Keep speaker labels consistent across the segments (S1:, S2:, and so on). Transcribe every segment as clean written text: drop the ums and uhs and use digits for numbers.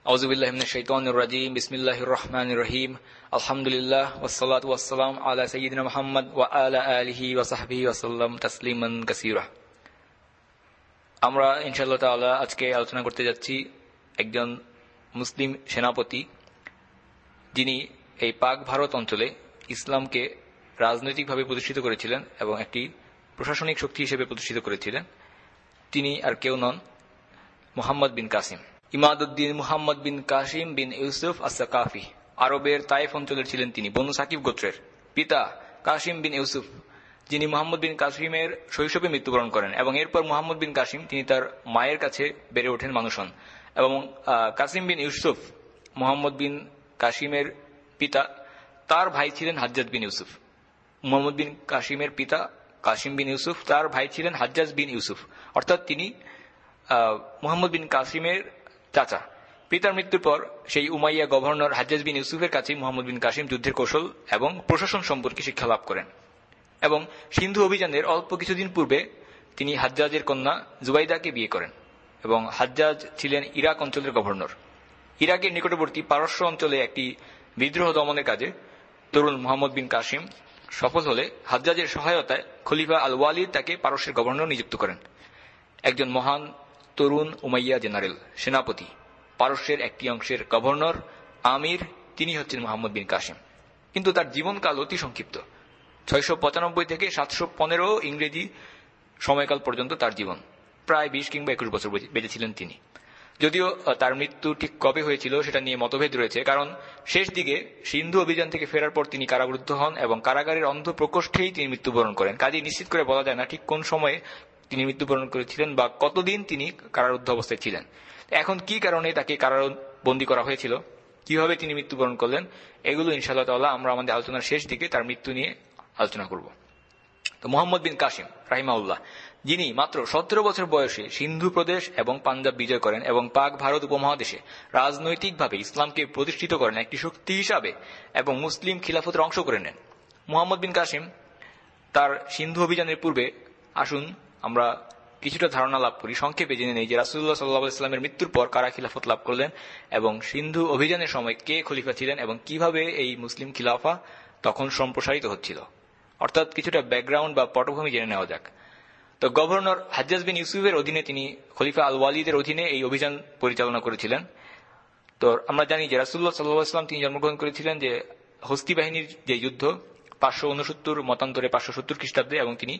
S1: আউযুবিল্লাহি মিনাশ শাইতানির রাজীম বিসমিল্লাহির রহমানির রহিম আলহামদুলিল্লাহ ওয়াসসালাতু ওয়াসসালামু আলা সাইয়্যিদিনা মুহাম্মদ ওয়া আলা আলিহি ওয়া সাহবিহি ওয়া সাল্লাম তাসলিমান কাসীরা। আমরা ইনশাআল্লাহ তাআলা আজকে আলোচনা করতে যাচ্ছি একজন মুসলিম সেনাপতি, যিনি এই পাক ভারত অঞ্চলে ইসলামকে রাজনৈতিকভাবে প্রতিষ্ঠিত করেছিলেন এবং একটি প্রশাসনিক শক্তি হিসেবে প্রতিষ্ঠিত করেছিলেন। তিনি আর কেউ নন, মুহাম্মদ বিন কাসিম। ইমাদউদ্দিন মুহাম্মদ বিন কাসিম বিন ইউসুফ আস-সাকাফি। আরবের তায়েফ অঞ্চলের ছিলেন তিনি, বনু সাকিব গোত্রের। পিতা কাসিম বিন ইউসুফ, যিনি মুহাম্মদ বিন কাসিমের শৈশবে মৃত্যুবরণ করেন, এবং এরপর মুহাম্মদ বিন কাসিম তিনি তার মায়ের কাছে বেড়ে ওঠেন মানুষ হন। এবং কাসিম বিন ইউসুফ, মুহাম্মদ বিন কাসিমের পিতা, তার ভাই ছিলেন হাজ্জাজ বিন ইউসুফ। মুহাম্মদ বিন কাসিমের পিতা কাসিম বিন ইউসুফ, তার ভাই ছিলেন হাজ্জাজ বিন ইউসুফ, অর্থাৎ তিনি মুহাম্মদ বিন কাসিমের চাচা। পিতার মৃত্যুর পর সেই উমাইয়া গভর্নর হাজ্জাজ বিন ইউসুফের কাছে মুহাম্মদ বিন কাসিম যুদ্ধের কৌশল এবং প্রশাসন সম্পর্কে শিক্ষা লাভ করেন। এবং সিন্ধু অভিযানের অল্প কিছুদিন পূর্বে তিনি হাজ্জাজের কন্যা জুবাইদাকে বিয়ে করেন। এবং হাজ্জাজ ছিলেন ইরাক অঞ্চলের গভর্নর। ইরাকের নিকটবর্তী পারস্য অঞ্চলে একটি বিদ্রোহ দমনের কাজে তরুণ মুহাম্মদ বিন কাসিম সফল হলে হাজ্জাজের সহায়তায় খলিফা আল ওয়ালিদ তাকে পারস্যের গভর্নর নিযুক্ত করেন। একজন মহান তরুণ উমাইয়া জেনারেল, সেনাপতি, পারস্যের একটি অংশের গভর্নর, আমির, তিনি হচ্ছেন মুহাম্মদ বিন কাসিম। কিন্তু তার জীবনকাল অতি সংক্ষিপ্ত। 695 থেকে 715 ইংরেজি সময়কাল পর্যন্ত তার জীবন। প্রায় 20 কিংবা 21 বছর বেঁচেছিলেন তিনি। যদিও তার মৃত্যু ঠিক কবে হয়েছিল সেটা নিয়ে মতভেদ রয়েছে, কারণ শেষ দিকে সিন্ধু অভিযান থেকে ফেরার পর তিনি কারারুদ্ধ হন এবং কারাগারের অন্ধ প্রকোষ্ঠেই তিনি মৃত্যুবরণ করেন। কাজেই নিশ্চিত করে বলা যায় না ঠিক কোন সময়ে তিনি মৃত্যুবরণ করেছিলেন বা কতদিন তিনি কারারুদ্ধ অবস্থায় ছিলেন। এখন কি কারণে তাকে কারাবন্দী করা হয়েছিল, কিভাবে তিনি মৃত্যুবরণ করলেন, এগুলো ইনশাআল্লাহ তাআলা আমরা আমাদের আলোচনার শেষ দিকে তার মৃত্যু নিয়ে আলোচনা করব। তো মুহাম্মদ বিন কাসিম রাহিমাহুল্লাহ, যিনি মাত্র 17 বছর বয়সে সিন্ধু প্রদেশ এবং পাঞ্জাব বিজয় করেন এবং পাক ভারত উপমহাদেশে রাজনৈতিকভাবে ইসলামকে প্রতিষ্ঠিত করেন একটি শক্তি হিসাবে এবং মুসলিম খিলাফতের অংশ করে নেন। মুহাম্মদ বিন কাসিম তার সিন্ধু অভিযানের পূর্বে আসুন আমরা কিছুটা ধারণা লাভ করি, সংক্ষেপে জেনে নেই যে রাসূলুল্লাহ সাল্লাল্লাহু আলাইহি ওয়াসাল্লামের মৃত্যুর পর কারা খিলাফত লাভ করলেন এবং সিন্ধু অভিযানের সময় কে খলিফা ছিলেন এবং কিভাবে এই মুসলিম খিলাফা তখন সম্প্রসারিত হচ্ছিল। অর্থাৎ কিছুটা ব্যাকগ্রাউন্ড বা পটভূমি জেনে নেওয়া যাক। তো গভর্নর হাজ্জাজ বিন ইউসুফের অধীনে তিনি খলিফা আল ওয়ালিদের অধীনে এই অভিযান পরিচালনা করেছিলেন। তো আমরা জানি যে রাসূলুল্লাহ সাল্লাল্লাহু আলাইহি ওয়াসাল্লাম তিনি জন্মগ্রহণ করেছিলেন যে হস্তি বাহিনীর যে যুদ্ধ 569 মতান্তরে 570 খ্রিস্টাব্দে, এবং তিনি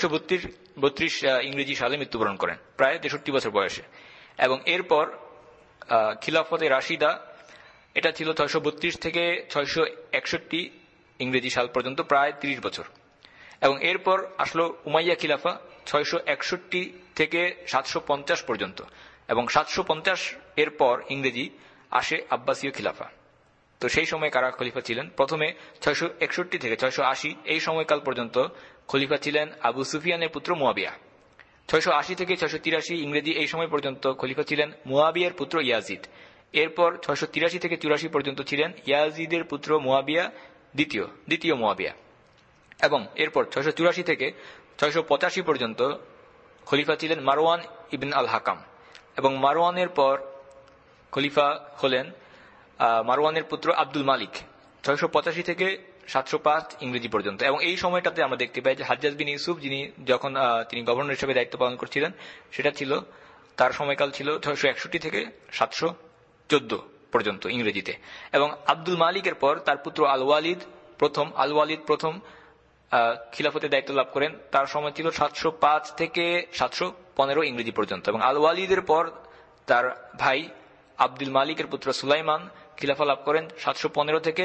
S1: 632 ইংরেজি সালে মৃত্যুবরণ করেন প্রায় 63 বছর বয়সে। এবং এরপর খিলাফতে রাশিদা, এটা ছিল 632 থেকে 661 ইংরেজি সাল পর্যন্ত, প্রায় 30 বছর। এবং এরপর আসলো উমাইয়া খিলাফা 661 থেকে 750 পর্যন্ত, এবং 750 এর পর ইংরেজি আসে আব্বাসীয় খিলাফা। তো সেই সময় কারা খলিফা ছিলেন? প্রথমে 661 থেকে 680 এই সময়কাল পর্যন্ত খলিফা ছিলেন আবু সুফিয়ানের পুত্র মুয়াবিয়া। 680 থেকে 683 ইংরেজি এই সময় পর্যন্ত খলিফা ছিলেন মুয়াবিয়ার পুত্র ইয়াজিদ। এরপর 683 থেকে 84 পর্যন্ত ছিলেন ইয়াজিদের পুত্র মুয়াবিয়া দ্বিতীয় মুয়াবিয়া। এবং এরপর 684 থেকে 685 পর্যন্ত খলিফা ছিলেন মারওয়ান ইবন আল হাকাম। এবং মারওয়ানের পর খলিফা হলেন মারওয়ানের পুত্র আব্দুল মালিক 685 থেকে 705 ইংরেজি পর্যন্ত। এবং এই সময়টাতে আমরা দেখতে পাই যে হাজ্জাজ বিন ইউসুফ, তিনি গভর্নর হিসেবে দায়িত্ব পালন করছিলেন, সেটা ছিল তার সময়কাল ছিল 661 থেকে 714 পর্যন্ত ইংরেজিতে। এবং আব্দুল মালিকের পর তার পুত্র আল ওয়ালিদ প্রথম খিলাফতের দায়িত্ব লাভ করেন, তার সময় ছিল 705 থেকে 715 ইংরেজি পর্যন্ত। এবং আল ওয়ালিদের পর তার ভাই আব্দুল মালিকের পুত্র সুলাইমান খিলাফা লাভ করেন 715 থেকে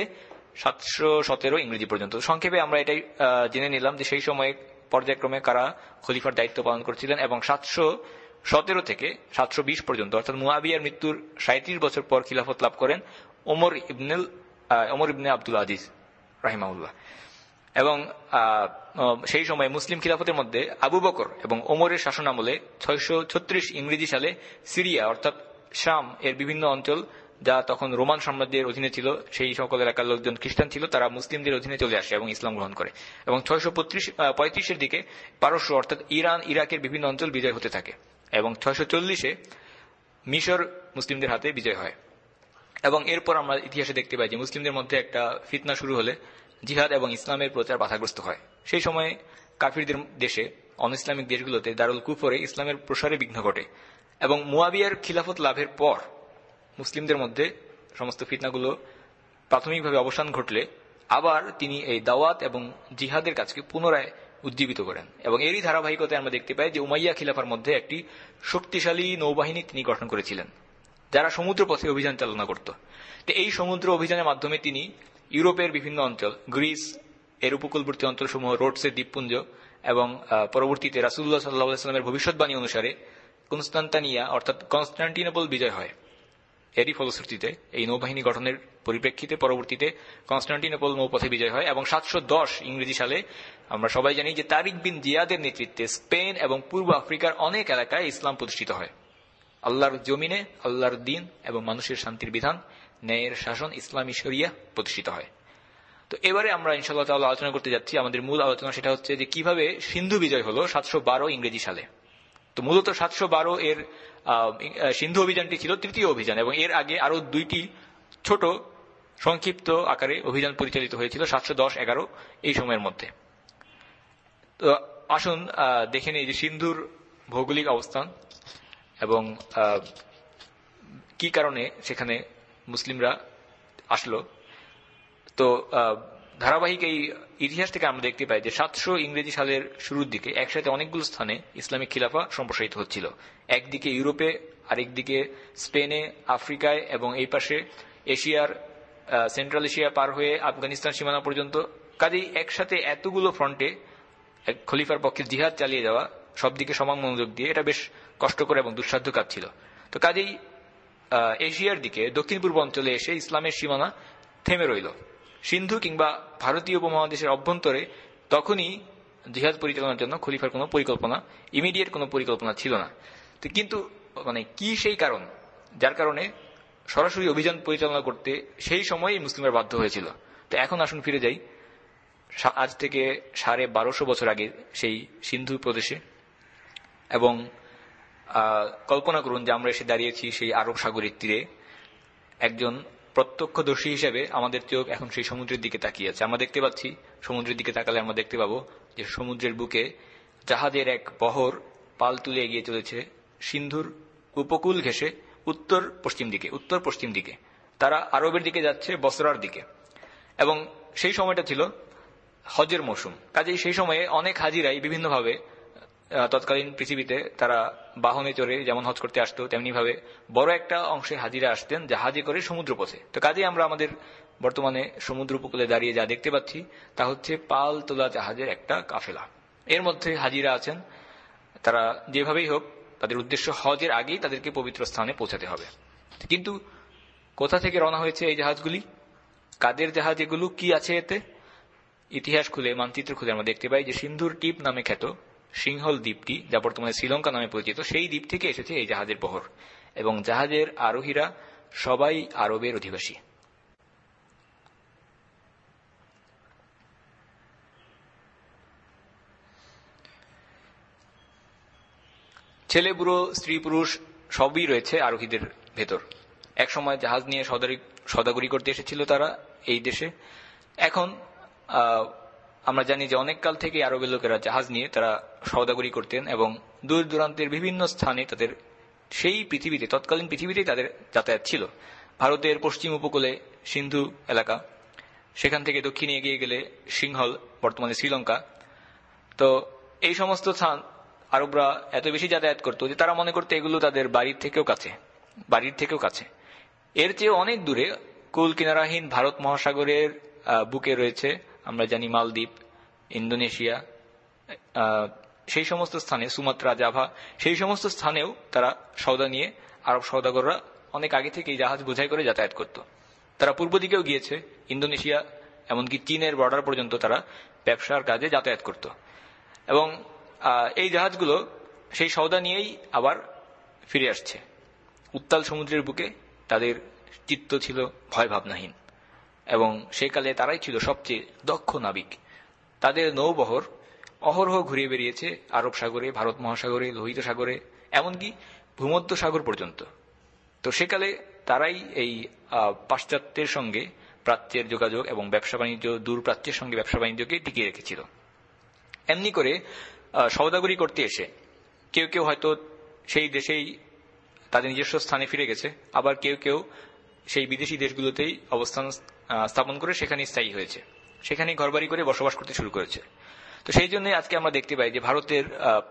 S1: 717 ইংরেজি পর্যন্ত। সংক্ষেপে আমরা এটাই জেনে নিলাম যে সেই সময়ে পর্যায়ক্রমে কারা খলিফার দায়িত্ব পালন করছিলেন। এবং 717 থেকে 720 পর্যন্ত, অর্থাৎ মুয়াবিয়ার মৃত্যুর 37 বছর পর খিলাফত লাভ করেন ওমর ইবনে আব্দুল আজিজ রাহিমাহুল্লাহ। এবং সেই সময় মুসলিম খিলাফতের মধ্যে আবু বকর এবং ওমরের শাসনামলে 636 ইংরেজি সালে সিরিয়া অর্থাৎ শাম এর বিভিন্ন অঞ্চল, যা তখন রোমান সাম্রাজ্যের অধীনে ছিল, সেই সকল এলাকার লোকজন খ্রিস্টান ছিল, তারা মুসলিমদের অধীনে চলে আসে এবং ইসলাম গ্রহণ করে। এবং 635 দিকে পারস্য অর্থাৎ ইরাকের বিভিন্ন অঞ্চল বিজয় হতে থাকে। এবং 640 মিশর মুসলিমদের হাতে বিজয় হয়। এবং এরপর আমরা ইতিহাসে দেখতে পাই যে মুসলিমদের মধ্যে একটা ফিতনা শুরু হলে জিহাদ এবং ইসলামের প্রচার বাধাগ্রস্ত হয়। সেই সময়ে কাফিরদের দেশে, অন ইসলামিক দেশগুলোতে দারুল কুফরে ইসলামের প্রসারে বিঘ্ন ঘটে এবং মুয়াবিয়ার খিলাফত লাভের পর মুসলিমদের মধ্যে সমস্ত ফিতনাগুলো প্রাথমিকভাবে অবসান ঘটলে আবার তিনি এই দাওয়াত এবং জিহাদের কাজকে পুনরায় উজ্জীবিত করেন এবং এরই ধারাবাহিকতায় আমরা দেখতে পাই যে উমাইয়া খিলাফার মধ্যে একটি শক্তিশালী নৌবাহিনী তিনি গঠন করেছিলেন, যারা সমুদ্র পথে অভিযান চালনা করত। তো এই সমুদ্র অভিযানের মাধ্যমে তিনি ইউরোপের বিভিন্ন অঞ্চল, গ্রিস এর উপকূলবর্তী অঞ্চলসমূহ, রোডসের দ্বীপপুঞ্জ এবং পরবর্তীতে রাসূলুল্লাহ সাল্লাল্লাহু আলাইহি ওয়াসাল্লামের ভবিষ্যৎবাণী অনুসারে কনস্টান্টিনিয়া অর্থাৎ কনস্টান্টিনোপল বিজয় হয়। এরই ফলশ্রুতিতে এই নৌবাহিনী গঠনের পরিপ্রেক্ষিতে পরবর্তীতে কনস্টান্টিনোপল নৌপথে বিজয় হয় এবং 710 ইংরেজি সালে আমরা সবাই জানি যে তারিক বিন জিয়াদের নেতৃত্বে স্পেন এবং পূর্ব আফ্রিকার অনেক এলাকায় ইসলাম প্রতিষ্ঠিত হয়। আল্লাহর জমিনে আল্লাহর দ্বীন এবং মানুষের শান্তির বিধান, ন্যায়ের শাসন, ইসলামী শরিয়া প্রতিষ্ঠিত হয়। তো এবারে আমরা ইনশাআল্লাহ তাআলা আলোচনা করতে যাচ্ছি, আমাদের মূল আলোচনা সেটা হচ্ছে যে কিভাবে সিন্ধু বিজয় হলো 712 ইংরেজি সালে। তো মূলত 712 এর সিন্ধু অভিযানটি ছিল তৃতীয় অভিযান এবং এর আগে আরো দুইটি ছোট সংক্ষিপ্ত আকারে অভিযান পরিচালিত হয়েছিল 710-11 এই সময়ের মধ্যে। তো আসুন দেখে নিই যে সিন্ধুর ভৌগোলিক অবস্থান এবং কি কারণে সেখানে মুসলিমরা আসলো। তো ধারাবাহিক এই ইতিহাস থেকে আমরা দেখতে পাই যে 700 ইংরেজি সালের শুরুর দিকে একসাথে অনেকগুলো স্থানে ইসলামিক খিলাফা সম্প্রসারিত হচ্ছিল, একদিকে ইউরোপে, আরেকদিকে স্পেনে, আফ্রিকায় এবং এই পাশে এশিয়ার সেন্ট্রাল এশিয়া পার হয়ে আফগানিস্তান সীমানা পর্যন্ত। কাজেই একসাথে এতগুলো ফ্রন্টে খলিফার পক্ষে জিহাদ চালিয়ে যাওয়া, সব দিকে সমান মনোযোগ দিয়ে, এটা বেশ কষ্টকর এবং দুঃসাধ্য কাজ ছিল। তো কাজেই এশিয়ার দিকে দক্ষিণ পূর্ব অঞ্চলে এসে ইসলামের সীমানা থেমে রইল। সিন্ধু কিংবা ভারতীয় উপমহাদেশের অভ্যন্তরে তখনই জিহাদ পরিচালনার জন্য খলিফার কোনো পরিকল্পনা, ইমিডিয়েট কোনো পরিকল্পনা ছিল না। তো কিন্তু কি সেই কারণ যার কারণে সরাসরি অভিযান পরিচালনা করতে সেই সময়ই মুসলিমরা বাধ্য হয়েছিল? তো এখন আসুন ফিরে যাই আজ থেকে 1250 বছর আগে সেই সিন্ধু প্রদেশে এবং কল্পনা করুন যে আমরা এসে দাঁড়িয়েছি সেই আরব সাগরের তীরে। একজন প্রত্যক্ষদর্শী হিসেবে আমাদের চোখ এখন সেই সমুদ্রের দিকে তাকিয়ে আছে। আমরা দেখতে পাচ্ছি, সমুদ্রের দিকে তাকালে আমরা দেখতে পাবো যে সমুদ্রের বুকে জাহাজের এক বহর পাল তুলে এগিয়ে চলেছে সিন্ধুর উপকূল ঘেঁষে উত্তর পশ্চিম দিকে। তারা আরবের দিকে যাচ্ছে, বসরার দিকে। এবং সেই সময়টা ছিল হজের মৌসুম। কাজেই সেই সময়ে অনেক হাজিরাই বিভিন্নভাবে তৎকালীন পৃথিবীতে তারা বাহনে চড়ে যেমন হজ করতে আসতো, তেমনি ভাবে বড় একটা অংশে হাজিরা আসতেন জাহাজে করে সমুদ্রপথে। তো কাজেই আমরা আমাদের বর্তমানে সমুদ্র উপকূলে দাঁড়িয়ে যা দেখতে পাচ্ছি তা হচ্ছে পাল তোলা জাহাজের একটা কাফেলা। এর মধ্যে হাজিরা আছেন, তারা যেভাবেই হোক তাদের উদ্দেশ্য হজের আগেই তাদেরকে পবিত্র স্থানে পৌঁছাতে হবে। কিন্তু কোথা থেকে রওনা হয়েছে এই জাহাজগুলি, কাদের জাহাজ এগুলো, কি আছে এতে? ইতিহাস খুলে, মানচিত্র খুলে আমরা দেখতে পাই যে সিন্ধুর টিপ নামে খ্যাত সিংহল দ্বীপটি, যা বর্তমানে শ্রীলঙ্কা নামে পরিচিত, সেই দ্বীপ থেকে এসেছে এই জাহাজের বহর এবং জাহাজের আরোহীরা সবাই আরবের অধিবাসী। ছেলে বুড়ো, স্ত্রী পুরুষ সবই রয়েছে আরোহীদের ভেতর। একসময় জাহাজ নিয়ে সওদাগরি করতে এসেছিল তারা এই দেশে। এখন আমরা জানি যে অনেক কাল থেকে আরবের লোকেরা জাহাজ নিয়ে তারা সওদাগরি করতেন এবং দূর দূরান্তের বিভিন্ন স্থানে তাদের সেই পৃথিবীতে, তৎকালীন পৃথিবীতেই তাদের যাতায়াত ছিল। ভারতের পশ্চিম উপকূলে সিন্ধু এলাকা, সেখান থেকে দক্ষিণে এগিয়ে গেলে সিংহল, বর্তমানে শ্রীলঙ্কা। তো এই সমস্ত স্থান আরবরা এত বেশি যাতায়াত করতো যে তারা মনে করতো এগুলো তাদের বাড়ির থেকেও কাছে। এর চেয়ে অনেক দূরে কুল কিনারাহীন ভারত মহাসাগরের বুকে রয়েছে আমরা জানি মালদ্বীপ, ইন্দোনেশিয়া, সেই সমস্ত স্থানে সুমাত্রা, জাভা, সেই সমস্ত স্থানেও তারা সওদা নিয়ে আরব সওদাগররা অনেক আগে থেকে এই জাহাজ বোঝাই করে যাতায়াত করত। তারা পূর্ব দিকেও গিয়েছে, ইন্দোনেশিয়া এমনকি চীনের বর্ডার পর্যন্ত তারা ব্যবসার কাজে যাতায়াত করত। এবং এই জাহাজগুলো সেই সওদা নিয়েই আবার ফিরে আসছে। উত্তাল সমুদ্রের বুকে তাদের চিত্ত ছিল ভয় ভাবনাহীন এবং সেকালে তারাই ছিল সবচেয়ে দক্ষ নাবিক। তাদের নৌবহর অহরহ ঘুরে বেরিয়েছে আরব সাগরে, ভারত মহাসাগরে, লোহিত সাগরে, এমনকি ভূমধ্য সাগর পর্যন্ত। তো সেকালে তারাই এই পাশ্চাত্যের সঙ্গে প্রাচ্যের যোগাযোগ এবং ব্যবসা বাণিজ্য, দূর প্রাচ্যের সঙ্গে ব্যবসা বাণিজ্যকে টিকিয়ে রেখেছিল। এমনি করে সওদাগরি করতে এসে কেউ কেউ হয়তো সেই দেশেই তাদের নিজস্ব স্থানে ফিরে গেছে, আবার কেউ কেউ সেই বিদেশি দেশগুলোতেই অবস্থান স্থাপন করে সেখানেই স্থায়ী হয়েছে, সেখানেই ঘরবাড়ি করে বসবাস করতে শুরু করেছে। তো সেই জন্য আজকে আমরা দেখতে পাই যে ভারতের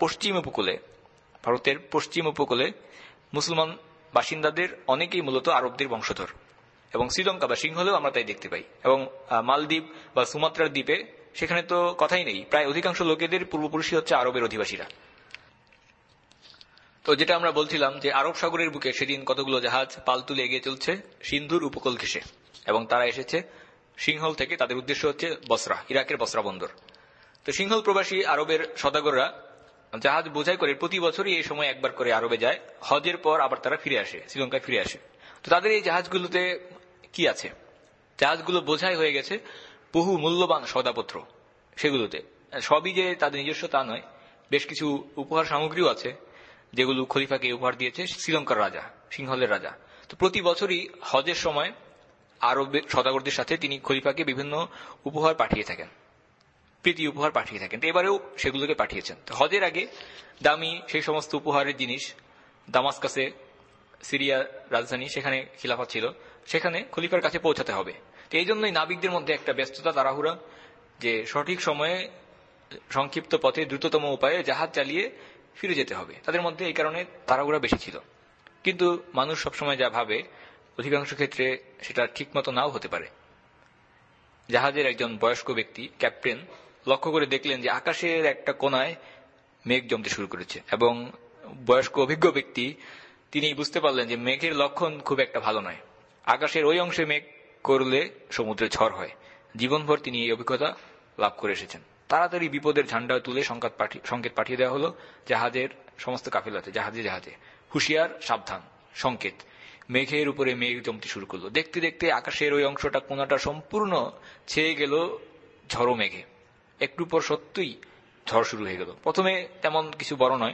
S1: পশ্চিম উপকূলে মুসলমান বাসিন্দাদের অনেকেই মূলত আরবদের বংশধর, এবং শ্রীলঙ্কা বা সিংহলেও আমরা তাই দেখতে পাই, এবং মালদ্বীপ বা সুমাত্রার দ্বীপে সেখানে তো কথাই নেই, প্রায় অধিকাংশ লোকেদের পূর্বপুরুষই হচ্ছে আরবের অধিবাসীরা। তো যেটা আমরা বলছিলাম যে আরব সাগরের বুকে সেদিন কতগুলো জাহাজ পাল তুলে এগিয়ে চলছে সিন্ধুর উপকূল ঘেঁষে, এবং তারা এসেছে সিংহল থেকে। তাদের উদ্দেশ্য হচ্ছে বসরা, ইরাকের বসরা বন্দর। তো সিংহল প্রবাসী আরবের সওদাগররা জাহাজ বোঝাই করে প্রতি বছরই এই সময় একবার করে আরবে যায়, হজের পর আবার তারা ফিরে আসে, শ্রীলঙ্কায় ফিরে আসে। তো তাদের এই জাহাজগুলোতে কি আছে? জাহাজগুলো বোঝাই হয়ে গেছে বহু মূল্যবান সওদাপত্র। সেগুলোতে সবই যে তাদের নিজস্ব তা নয়, বেশ কিছু উপহার সামগ্রীও আছে যেগুলো খলিফাকে উপহার দিয়েছে শ্রীলঙ্কার রাজা, সিংহলের রাজা। তো প্রতি বছরই হজের সময় আরবের সওদাগরদের সাথে তিনি খলিফাকে বিভিন্ন উপহার পাঠিয়ে থাকেন, প্রীতি উপহার পাঠিয়ে থাকেন। এবারেও সেগুলোকে পাঠিয়েছেন। তো হজের আগে দামি সেই সমস্ত উপহারের জিনিস দামাস্কাসে, সিরিয়া রাজধানী, সেখানে খিলাফত ছিল, সেখানে খলিফার কাছে পৌঁছাতে হবে। তো এই জন্যই নাবিকদের মধ্যে একটা ব্যস্ততা, তাড়াহুড়া, যে সঠিক সময়ে সংক্ষিপ্ত পথে দ্রুততম উপায়ে জাহাজ চালিয়ে ফিরে যেতে হবে। তাদের মধ্যে এই কারণে তাড়াহুড়া বেশি ছিল। কিন্তু মানুষ সবসময় যা ভাবে অধিকাংশ ক্ষেত্রে সেটা ঠিকমতো নাও হতে পারে। জাহাজের একজন বয়স্ক ব্যক্তি, ক্যাপ্টেন, লক্ষ্য করে দেখলেন যে আকাশের একটা কোনায় মেঘ জমতে শুরু করেছে, এবং বয়স্ক অভিজ্ঞ ব্যক্তি তিনি বুঝতে পারলেন যে মেঘের লক্ষণ খুব একটা ভালো নয়। আকাশের ওই অংশে মেঘ করলে সমুদ্রে ঝড় হয়। জীবনভর তিনি এই অভিজ্ঞতা লাভ করে এসেছেন। তাড়াতাড়ি বিপদের ঝান্ডা তুলে সংকেত পাঠিয়ে দেওয়া হলো জাহাজের সমস্ত কাফেলাতে, জাহাজে জাহাজে, হুঁশিয়ার, সাবধান, সংকেত। মেঘের উপরে মেঘ জমতে শুরু করলো। দেখতে দেখতে আকাশের ওই অংশটা, কোনাটা সম্পূর্ণ ছেয়ে গেল ঝড়ো মেঘে। একটু পর সত্যই ঝড় শুরু হয়ে গেল। প্রথমে তেমন কিছু বড় নয়,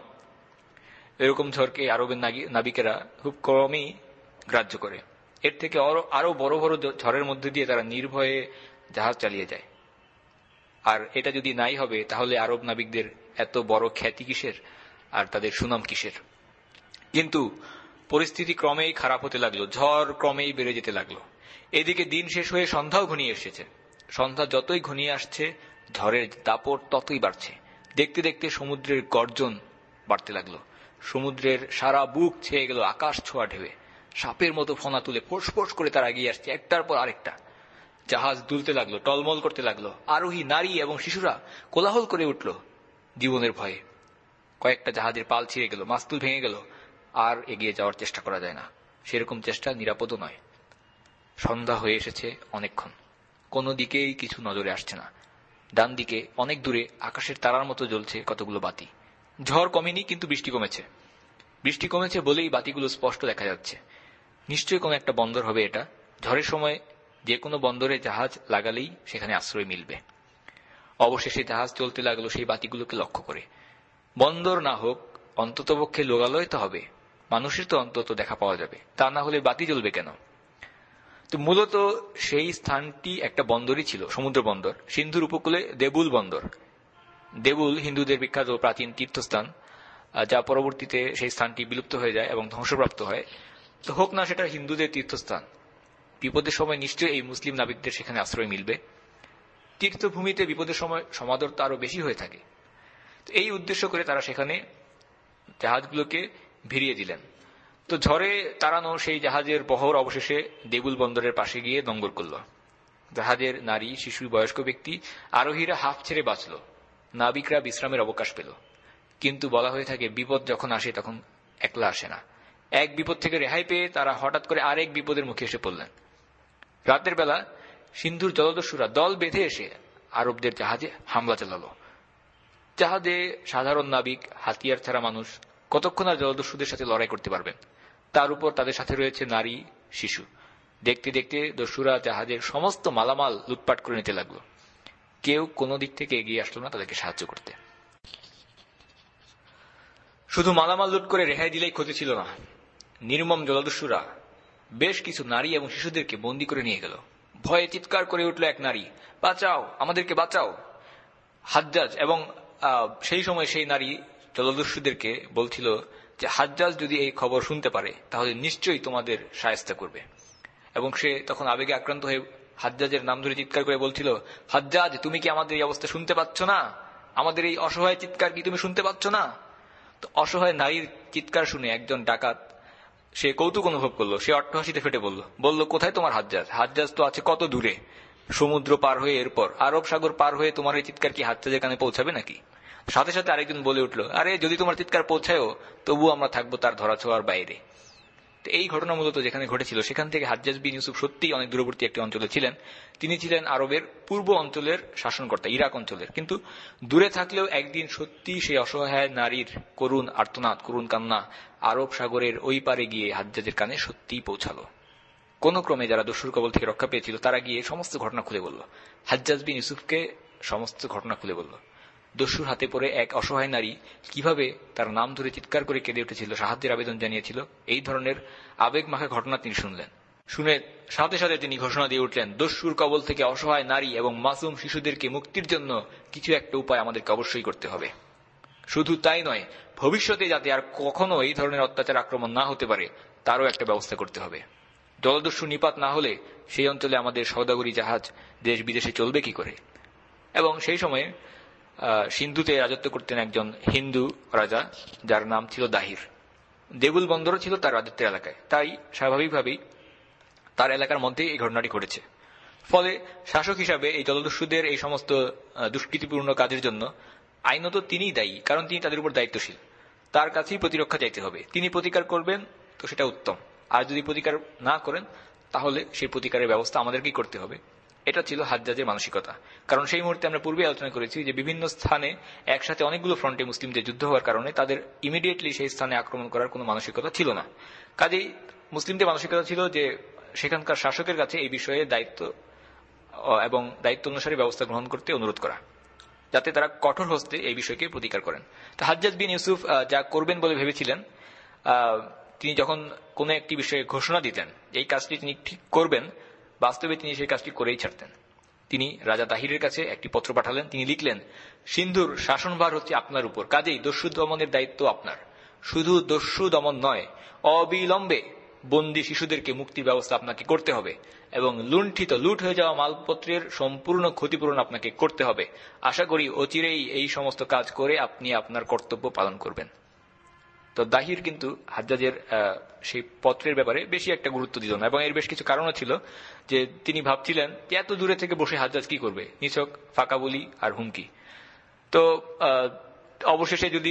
S1: এরকম ঝড়কে আরবের নাবিকেরা খুব কমই গ্রাহ্য করে। এর থেকে আরো বড় বড় ঝড়ের মধ্যে দিয়ে তারা নির্ভয়ে জাহাজ চালিয়ে যায়। আর এটা যদি নাই হবে তাহলে আরব নাবিকদের এত বড় খ্যাতি কিসের, আর তাদের সুনাম কিসের? কিন্তু পরিস্থিতি ক্রমেই খারাপ হতে লাগলো, ঝড় ক্রমেই বেড়ে যেতে লাগলো। এদিকে দিন শেষ হয়ে সন্ধ্যাও ঘনিয়ে এসেছে। সন্ধ্যা যতই ঘনিয়ে আসছে ঝড়ের দাপট ততই বাড়ছে। দেখতে দেখতে সমুদ্রের গর্জন বাড়তে লাগলো। সমুদ্রের সারা বুক ছেয়ে গেল আকাশ ছোঁয়া ঢেউয়ে। সাপের মতো ফনা তুলে ফোঁস করে তারা এগিয়ে আসছে, একটার পর আরেকটা। জাহাজ দুলতে লাগলো, টলমল করতে লাগলো। আরোহী নারী এবং শিশুরা কোলাহল করে উঠল জীবনের ভয়ে। কয়েকটা জাহাজের পাল ছিঁড়ে গেল, মাস্তুল ভেঙে গেল। আর এগিয়ে যাওয়ার চেষ্টা করা যায় না, সেরকম চেষ্টা নিরাপদও নয়। সন্ধ্যা হয়ে এসেছে অনেকক্ষণ, কোনো দিকেই কিছু নজরে আসছে না। ডান দিকে অনেক দূরে আকাশের তারার মতো জ্বলছে কতগুলো বাতি। ঝড় কমেনি, কিন্তু বৃষ্টি কমেছে। বৃষ্টি কমেছে বলেই বাতিগুলো স্পষ্ট দেখা যাচ্ছে। নিশ্চয়ই কোনো একটা বন্দর হবে এটা। ঝড়ের সময় যে কোনো বন্দরে জাহাজ লাগালেই সেখানে আশ্রয় মিলবে। অবশেষে জাহাজ চলতে লাগলো সেই বাতিগুলোকে লক্ষ্য করে। বন্দর না হোক, অন্ততপক্ষে লোকালয় তো হবে, মানুষের তো অন্তত দেখা পাওয়া যাবে, তা না হলে বাতি জ্বলবে কেন? তো মূলত সেই স্থানটি একটা বন্দরই ছিল, সমুদ্র বন্দর, সিন্ধুর উপকূলে দেবুল বন্দর। দেবুল হিন্দুদের বিখ্যাত প্রাচীন তীর্থস্থান, যা পরবর্তীতে সেই স্থানটি বিলুপ্ত হয়ে যায় এবং ধ্বংসপ্রাপ্ত হয়। তো হোক না সেটা হিন্দুদের তীর্থস্থান, বিপদের সময় নিশ্চয়ই এই মুসলিম নাবিকদের সেখানে আশ্রয় মিলবে। তীর্থভূমিতে বিপদের সময় সমাদর তো আরো বেশি হয়ে থাকে। তো এই উদ্দেশ্য করে তারা সেখানে জাহাজগুলোকে ভিড়িয়ে দিলেন। তো ঝড়ে তাড়ানো সেই জাহাজের বহর অবশেষে দেবুল বন্দরের পাশে গিয়ে নোঙর করল। জাহাজের নারী, শিশু, বয়স্ক ব্যক্তি, আরোহীরা হাঁফ ছেড়ে বাঁচল। নাবিকরা বিশ্রামের অবকাশ পেল। কিন্তু বলা হয়ে থাকে, বিপদ যখন আসে তখন একলা আসে না। এক বিপদ থেকে রেহাই পেয়ে তারা হঠাৎ করে আরেক বিপদের মুখে এসে পড়লেন। রাতের বেলা সিন্ধুর জলদস্যুরা দল বেঁধে এসে আরবদের জাহাজে হামলা চালালো। জাহাজে সাধারণ নাবিক, হাতিয়ার ছাড়া মানুষ কতক্ষণ আর জলদস্যুদের সাথে লড়াই করতে পারবেন? তার উপর তাদের সাথে রয়েছে নারী, শিশু। দেখতে দেখতে দস্যুরা জাহাজের সমস্ত মালামাল লুটপাট করে নিতে লাগলো। কেউ কোনো দিক থেকে এগিয়ে আসলো না তাদেরকে সাহায্য করতে। শুধু মালামাল লুট করে রেহাই দিলেই ক্ষতি ছিল না। নির্মম জলদস্যুরা বেশ কিছু নারী এবং শিশুদেরকে বন্দী করে নিয়ে গেল। ভয়ে চিৎকার করে উঠল এক নারী, বাঁচাও, আমাদেরকে বাঁচাও। হাজ্জাজ এবং সেই সময় সেই নারী জলদস্যুদেরকে বলছিল যে হাজ্জাজ যদি এই খবর শুনতে পারে তাহলে নিশ্চয়ই তোমাদের শায়েস্তা করবে। এবং সে তখন আবেগে আক্রান্ত হয়ে হাজ্জাজের নাম ধরে চিৎকার করে বলছিল, হাজ্জাজ, তুমি কি আমাদের এই অবস্থা শুনতে পাচ্ছ না? আমাদের এই অসহায় চিৎকার কি তুমি শুনতে পাচ্ছ না? তো অসহায় নারীর চিৎকার শুনে একজন ডাকাত সে কৌতুক অনুভব করলো। সে অট্টহাসিতে ফেটে বলল, কোথায় তোমার হাজ্জাজ? হাজ্জাজ তো আছে কত দূরে, সমুদ্র পার হয়ে, এরপর আরব সাগর পার হয়ে। তোমার এই চিৎকার কি হাজ্জাজের কানে পৌঁছাবে নাকি? সাথে সাথে আরেকজন বলে উঠল, আরে যদি তোমার চিৎকার পৌঁছায়ও তবু আমরা থাকবো তার ধরাছোঁয়ার বাইরে। তো এই ঘটনা মূলত যেখানে ঘটেছিল সেখান থেকে হাজ্জাজ বিন ইউসুফ সত্যিই অনেক দূরবর্তী একটি অঞ্চলে ছিলেন। তিনি ছিলেন আরবের পূর্ব অঞ্চলের শাসনকর্তা, ইরাক অঞ্চলের। কিন্তু দূরে থাকলেও একদিন সত্যি সেই অসহায় নারীর করুণ আর্তনাদ, করুণ কান্না আরব সাগরের ওই পারে গিয়ে হাজ্জাজের কানে সত্যিই পৌঁছালো। কোন ক্রমে যারা দস্যুর কবল থেকে রক্ষা পেয়েছিল তারা গিয়ে সমস্ত ঘটনা খুলে বলল। হাজ্জাজ বিন ইউসুফকে সমস্ত ঘটনা খুলে বলল। দস্যুর হাতে পড়ে এক অসহায় নারী কিভাবে তার নাম ধরে চিৎকার করে কেঁদে উঠেছিল, সাহায্যের আবেদন জানিয়েছিল, এই ধরনের আবেগ মাখা ঘটনা তিনি শুনলেন। শুনে সাথে সাথে তিনি ঘোষণা দিয়ে উঠলেন, দস্যুর কবল থেকে অসহায় নারী এবং মাসুম শিশুদেরকে মুক্তির জন্য কিছু একটা উপায় আমাদেরকে অবশ্যই করতে হবে। শুধু তাই নয়, ভবিষ্যতে যাতে আর কখনো এই ধরনের অত্যাচার আক্রমণ না হতে পারে তারও একটা ব্যবস্থা করতে হবে। জলদস্যু নিপাত না হলে সেই অঞ্চলে আমাদের সওদাগরি জাহাজ দেশ বিদেশে চলবে কি করে? এবং সেই সময়ে সিন্ধুতে রাজত্ব করতেন একজন হিন্দু রাজা, যার নাম ছিল দাহির। দেবুল বন্দরও ছিল তার রাজত্বের এলাকায়, তাই স্বাভাবিকভাবেই তার এলাকার মধ্যে এই ঘটনাটি ঘটেছে। ফলে শাসক হিসাবে এই জলদস্যুদের এই সমস্ত দুষ্কৃতিপূর্ণ কাজের জন্য আইনত তিনিই দায়ী, কারণ তিনি তাদের উপর দায়িত্বশীল। তার কাছেই প্রতিরক্ষা চাইতে হবে। তিনি প্রতিকার করবেন তো সেটা উত্তম, আর যদি প্রতিকার না করেন তাহলে সেই প্রতিকারের ব্যবস্থা আমাদেরকেই করতে হবে। এটা ছিল হাজ্জাজের মানসিকতা। কারণ সেই মুহূর্তে আমরা পূর্বে আলোচনা করেছি যে বিভিন্ন স্থানে একসাথে অনেকগুলো ফ্রন্টে মুসলিমদের যুদ্ধ হওয়ার কারণে তাদের ইমিডিয়েটলি সেই স্থানে আক্রমণ করার কোনো মানসিকতা ছিল না। কাজেই মুসলিমদের মানসিকতা ছিল যে সেখানকার শাসকের কাছে এই বিষয়ে দায়িত্ব এবং দায়িত্ব অনুসারে ব্যবস্থা গ্রহণ করতে অনুরোধ করা, যাতে তারা কঠোর হস্তে এই বিষয়কে প্রতিকার করেন। তো হাজ্জাজ বিন ইউসুফ যা করবেন বলে ভেবেছিলেন, তিনি যখন কোনো একটি বিষয়ে ঘোষণা দিতেন এই কাজটি তিনি ঠিক করবেন, বাস্তবে তিনি সেই কাজটি করেই ছাড়তেন। তিনি রাজা দাহিরের কাছে একটি পত্র পাঠালেন। তিনি লিখলেন, সিন্ধুর শাসনভার হচ্ছে আপনার উপর, কাজেই দস্যু দমনের দায়িত্ব আপনার। শুধু দস্যু দমন নয়, অবিলম্বে বন্দী শিশুদেরকে মুক্তির ব্যবস্থা আপনাকে করতে হবে এবং লুট হয়ে যাওয়া মালপত্রের সম্পূর্ণ ক্ষতিপূরণ আপনাকে করতে হবে। আশা করি অচিরেই এই সমস্ত কাজ করে আপনি আপনার কর্তব্য পালন করবেন। তো দাহির কিন্তু হাজ্জাজের সেই পত্রের ব্যাপারে বেশি একটা গুরুত্ব দিল না, এবং এর বেশ কিছু কারণও ছিল। যে তিনি ভাবছিলেন যে এত দূরে থেকে বসে হাজ্জাজ কি করবে, নিছক ফাঁকা বলি আর হুমকি। তো অবশেষে যদি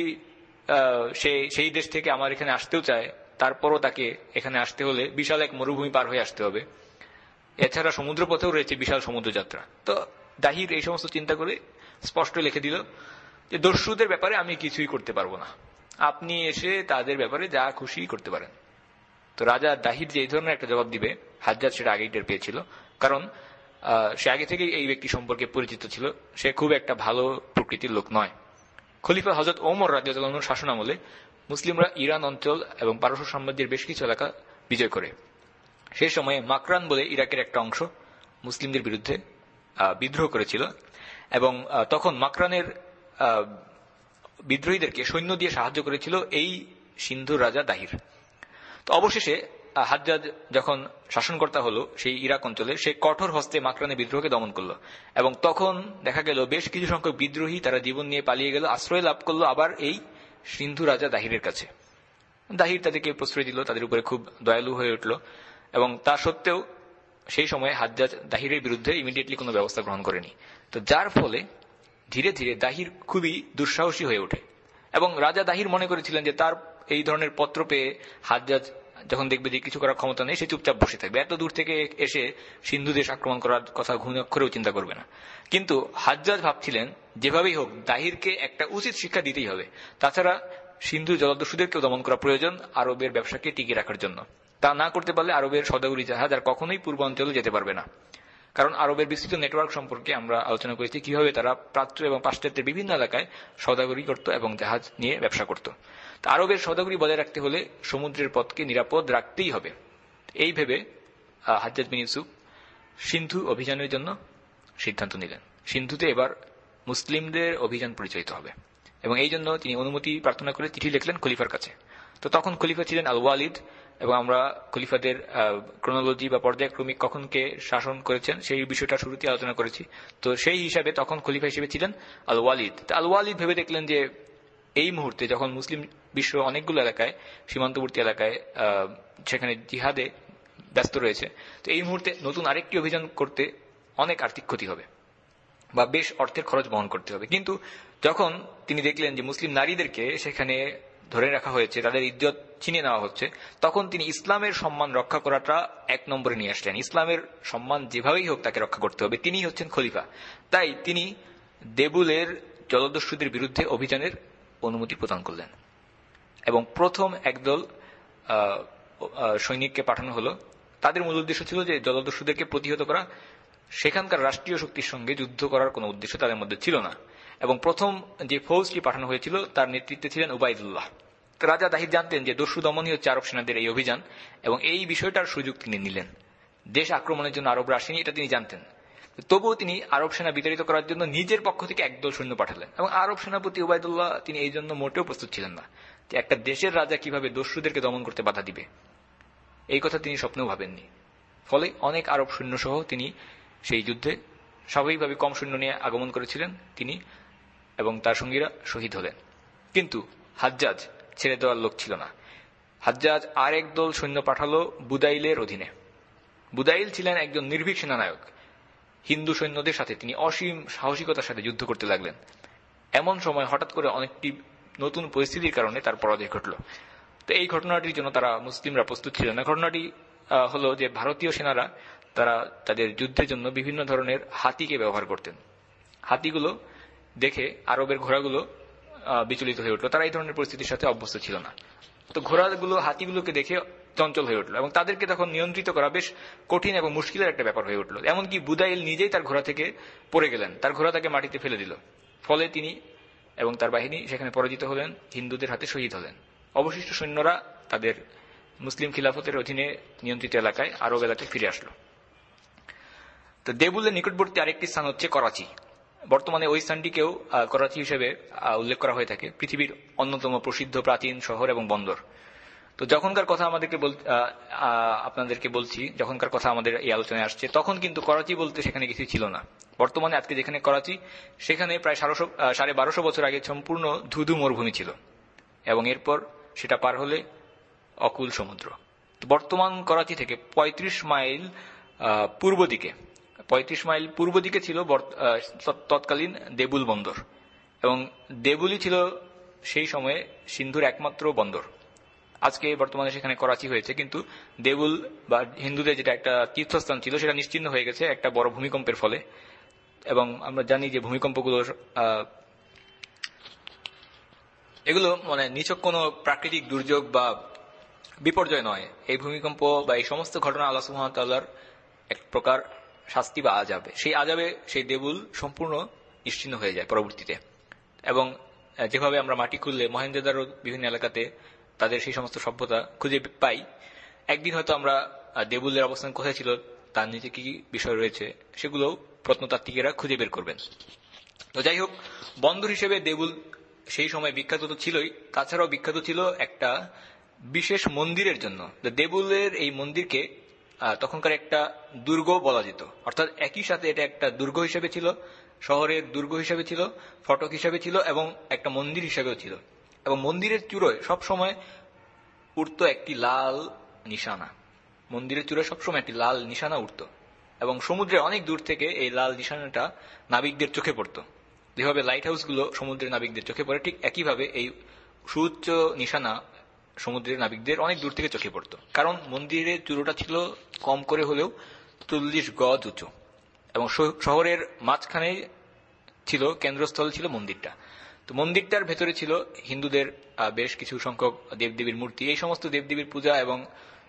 S1: সে সেই দেশ থেকে আমার এখানে আসতেও চায়, তারপরও তাকে এখানে আসতে হলে বিশাল এক মরুভূমি পার হয়ে আসতে হবে। এছাড়া সমুদ্রপথেও রয়েছে বিশাল সমুদ্রযাত্রা। তো দাহির এই সমস্ত চিন্তা করে স্পষ্ট লিখে দিল যে দস্যুদের ব্যাপারে আমি কিছুই করতে পারবো না, আপনি এসে তাদের ব্যাপারে যা খুশি করতে পারেন। তো রাজা দাহির যে এই ধরনের একটা জবাব দিবে, হাজ্জাজ সেটা আগেই টের পেয়েছিল। কারণ সে আগে থেকেই এই ব্যক্তি সম্পর্কে পরিচিত ছিল। সে খুব একটা ভালো প্রকৃতির লোক নয়। খলিফা হযরত ওমর রাদিয়াল্লাহু আনহুর শাসনামলে মুসলিমরা ইরান অঞ্চল এবং পারস্য সাম্রাজ্যের বেশ কিছু এলাকা বিজয় করে। সেই সময়ে মাকরান বলে ইরাকের একটা অংশ মুসলিমদের বিরুদ্ধে বিদ্রোহ করেছিল, এবং তখন মাকরানের বিদ্রোহীদেরকে সৈন্য দিয়ে সাহায্য করেছিল এই সিন্ধুর রাজা দাহির। তো অবশেষে হাজ্জাজ যখন শাসনকর্তা হলো সেই ইরাক অঞ্চলে, সে কঠোর হস্তে মাকরানের বিদ্রোহকে দমন করলো। এবং তখন দেখা গেল বেশ কিছু সংখ্যক বিদ্রোহী তারা জীবন নিয়ে পালিয়ে গেল, আশ্রয় লাভ করলো আবার এই সিন্ধু রাজা দাহিরের কাছে। দাহির তাদেরকে প্রশ্রয় দিল, তাদের উপরে খুব দয়ালু হয়ে উঠল, এবং তা সত্ত্বেও সেই সময় হাজ্জাজ দাহিরের বিরুদ্ধে ইমিডিয়েটলি কোনো ব্যবস্থা গ্রহণ করেনি। তো যার ফলে ধীরে ধীরে দাহির খুবই দুঃসাহসী হয়ে ওঠে। এবং রাজা দাহির মনে করেছিলেন যে তার এই ধরনের পত্র পেয়ে হাজ্জাজ যখন দেখবে যে কিছু করার ক্ষমতা নেই, সে চুপচাপ বসে থাকবে, এত দূর থেকে এসে সিন্ধু দেশ আক্রমণ করার কথা ঘুণে অক্ষরেও চিন্তা করবে না। কিন্তু হাজ্জাজ ভাবছিলেন যেভাবেই হোক দাহিরকে একটা উচিত শিক্ষা দিতেই হবে, তাছাড়া সিন্ধু জলদস্যুদেরকেও দমন করা প্রয়োজন আরবের ব্যবসাকে টিকিয়ে রাখার জন্য। তা না করতে পারলে আরবের সওদাগরি জাহাজ আর কখনোই পূর্বাঞ্চলে যেতে পারবে না। কারণ আরবের বিস্তৃত নেটওয়ার্ক সম্পর্কে আমরা আলোচনা করেছি, কিভাবে তারা প্রাচ্য এবং পাশ্চাত্যের বিভিন্ন এলাকায় সওদাগরি করত এবং জাহাজ নিয়ে ব্যবসা করত। আরবের সওদাগরি বজায় রাখতে হলে সমুদ্রের পথকে নিরাপদ রাখতেই হবে। এই ভেবে হাজ্জাজ বিন ইউসুফ সিন্ধু অভিযানের জন্য সিদ্ধান্ত নিলেন। সিন্ধুতে এবার মুসলিমদের অভিযান পরিচালিত হবে এবং এই জন্য তিনি অনুমতি প্রার্থনা করে চিঠি লিখলেন খলিফার কাছে। তো তখন খলিফা ছিলেন আল ওয়ালিদ এবং আমরা খলিফাদের ক্রোনোলজি বা পর্যায়ক্রমিক কখন কে শাসন করেছেন সেই বিষয়টা শুরুতে আলোচনা করেছি। তো সেই হিসাবে তখন খলিফা হিসেবে ছিলেন আল ওয়ালিদ। আল ওয়ালিদ ভেবে দেখলেন যে এই মুহূর্তে যখন মুসলিম বিশ্ব অনেকগুলো এলাকায়, সীমান্তবর্তী এলাকায় সেখানে জিহাদে ব্যস্ত রয়েছে, তো এই মুহূর্তে নতুন আরেকটি অভিযান করতে অনেক আর্থিক ক্ষতি হবে বা বেশ অর্থের খরচ বহন করতে হবে। কিন্তু যখন তিনি দেখলেন যে মুসলিম নারীদেরকে সেখানে ধরে রাখা হয়েছে, তাদের ইজ্জত ছিনিয়ে নেওয়া হচ্ছে, তখন তিনি ইসলামের সম্মান রক্ষা করাটা এক নম্বরে নিয়ে আসলেন। ইসলামের সম্মান যেভাবেই হোক তাকে রক্ষা করতে হবে, তিনিই হচ্ছেন খলিফা। তাই তিনি দেবুলের জলদস্যুদের বিরুদ্ধে অভিযানের অনুমতি প্রদান করলেন এবং প্রথম একদল সৈনিককে পাঠানো হলো। তাদের মূল উদ্দেশ্য ছিল যে জলদস্যুদেরকে প্রতিহত করা। সেখানকার রাষ্ট্রীয় শক্তির সঙ্গে যুদ্ধ করার কোন উদ্দেশ্য তাদের মধ্যে ছিল না। এবং প্রথম যে ফৌজটি পাঠানো হয়েছিল তার নেতৃত্বে ছিলেন উবাইদুল্লাহ। রাজা দাহির জানতেন যে দস্যু দমনই হচ্ছে আরব সেনাদের এই অভিযান এবং এই বিষয়টার সুযোগ তিনি নিলেন। দেশ আক্রমণের জন্য আরবরা আসেনি, এটা তিনি জানতেন। তবুও তিনি আরব সেনা বিতাড়িত করার জন্য নিজের পক্ষ থেকে একদল সৈন্য পাঠালেন এবং আরব সেনাপতি উবাইদুল্লাহ তিনি এই জন্য মোটেও প্রস্তুত ছিলেন না যে একটা দেশের রাজা কিভাবে দস্যুদেরকে দমন করতে বাধা দিবে, এই কথা তিনি স্বপ্নেও ভাবেননি। ফলে অনেক আরব সৈন্য সহ তিনি সেই যুদ্ধে স্বাভাবিকভাবে কম সৈন্য নিয়ে আগমন করেছিলেন তিনি এবং তার সঙ্গীরা শহীদ হলেন। কিন্তু হাজ্জাজ ছেড়ে দেওয়ার লোক ছিল না। হাজ্জাজ আর একদল সৈন্য পাঠালো বুদাইলের অধীনে। বুদাইল ছিলেন একজন নির্ভীক সেনানায়ক। হিন্দু সৈন্যদের সাথে তিনি অসীম সাহসিকতার সাথে যুদ্ধ করতে লাগলেন। এমন সময় হঠাৎ করে অনেকটি নতুন পরিস্থিতির কারণে তার পরাজয় ঘটল। তো এই ঘটনাটির জন্য তারা মুসলিমরা প্রস্তুত ছিল না। ঘটনাটি হলো যে ভারতীয় সেনারা তারা তাদের যুদ্ধের জন্য বিভিন্ন ধরনের হাতিকে ব্যবহার করতেন। হাতিগুলো দেখে আরবের ঘোড়াগুলো বিচলিত হয়ে উঠল। তারা এই ধরনের পরিস্থিতির সাথে অভ্যস্ত ছিল না। তো ঘোড়াগুলো হাতিগুলোকে দেখে চঞ্চল হয়ে উঠল এবং তাদেরকে তখন নিয়ন্ত্রিত করা বেশ কঠিন এবং মুশকিলের একটা ব্যাপার হয়ে উঠল। এমনকি বুদাইল নিজেই তার ঘোড়া থেকে পড়ে গেলেন, তার ঘোড়া তাকে মাটিতে ফেলে দিল। ফলে তিনি এবং তার বাহিনী সেখানে পরাজিত হলেন, হিন্দুদের হাতে শহীদ হলেন। অবশিষ্ট সৈন্যরা তাদের মুসলিম খিলাফতের অধীনে নিয়ন্ত্রিত এলাকায়, আরব এলাকায় ফিরে আসলো। তো দেবুলের নিকটবর্তী আরেকটি স্থান হচ্ছে করাচি। বর্তমানে ওই স্থানটিকেও করাচি হিসেবে উল্লেখ করা হয়ে থাকে, পৃথিবীর অন্যতম প্রসিদ্ধ প্রাচীন শহর এবং বন্দর। তো যখনকার কথা আপনাদেরকে বলছি, যখনকার কথা আমাদের এই আলোচনায় আসছে, তখন কিন্তু করাচি বলতে সেখানে কিছু ছিল না। বর্তমানে আজকে যেখানে করাচি, সেখানে প্রায় 1250 বছর আগে সম্পূর্ণ ধুধু মরুভূমি ছিল এবং এরপর সেটা পার হলে অকুল সমুদ্র। বর্তমান করাচি থেকে 35 মাইল পূর্ব দিকে ছিল তৎকালীন দেবুল বন্দর এবং দেবুলই ছিল সেই সময়ে সিন্ধুর একমাত্র বন্দর। আজকে বর্তমানে সেখানে করাচি হয়েছে, কিন্তু দেবুল বা হিন্দুদের যেটা একটা তীর্থস্থান ছিল সেটা নিশ্চিহ্ন হয়ে গেছে একটা বড় ভূমিকম্পের ফলে। এবং আমরা জানি যে ভূমিকম্পগুলো এগুলো মানে নিছক কোনো প্রাকৃতিক দুর্যোগ বা বিপর্যয় নয়। এই ভূমিকম্প বা এই সমস্ত ঘটনা আল্লাহ সুবহানাহু ওয়া তাআলার এক প্রকার শাস্তি বা আযাবে। সেই আযাবে সেই দেবুল সম্পূর্ণ নিশ্চিহ্ন হয়ে যায় পরবর্তীতে। এবং যেভাবে আমরা মাটি খুললে মহেঞ্জোদারো বিভিন্ন এলাকাতে তাদের সেই সমস্ত সভ্যতা খুঁজে পাই, একদিন হয়তো আমরা দেবুলের অবস্থান কোথায় ছিল, তার নিচে কি বিষয় রয়েছে, সেগুলো প্রত্নতাত্ত্বিকেরা খুঁজে বের করবেন। তো যাই হোক, বন্দর হিসেবে দেবুল সেই সময় বিখ্যাত তো ছিলই, তাছাড়াও বিখ্যাত ছিল একটা বিশেষ মন্দিরের জন্য। দেবুলের এই মন্দিরকে তখনকার একটা দুর্গ বলা যেত, অর্থাৎ একই সাথে এটা একটা দুর্গ হিসেবে ছিল, শহরের দুর্গ হিসেবে ছিল, ফটক হিসেবে ছিল এবং একটা মন্দির হিসেবেও ছিল। এবং মন্দিরের চূড়োয় সবসময় উঠত একটি লাল নিশানা। মন্দিরের চূড়ায় সবসময় একটি লাল নিশানা উঠত এবং সমুদ্রের অনেক দূর থেকে এই লাল নিশানাটা নাবিকদের চোখে পড়ত। যেভাবে লাইট হাউসগুলো সমুদ্রের নাবিকদের চোখে পড়ে, ঠিক একইভাবে এই সুউচ্চ নিশানা সমুদ্রের নাবিকদের অনেক দূর থেকে চোখে পড়ত। কারণ মন্দিরের চূড়োটা ছিল কম করে হলেও 40 গজ উঁচু এবং শহরের মাঝখানে ছিল, কেন্দ্রস্থল ছিল মন্দিরটা। তো মন্দিরটার ভেতরে ছিল হিন্দুদের বেশ কিছু সংখ্যক দেবদেবীর মূর্তি। এই সমস্ত দেবদেবীর পূজা এবং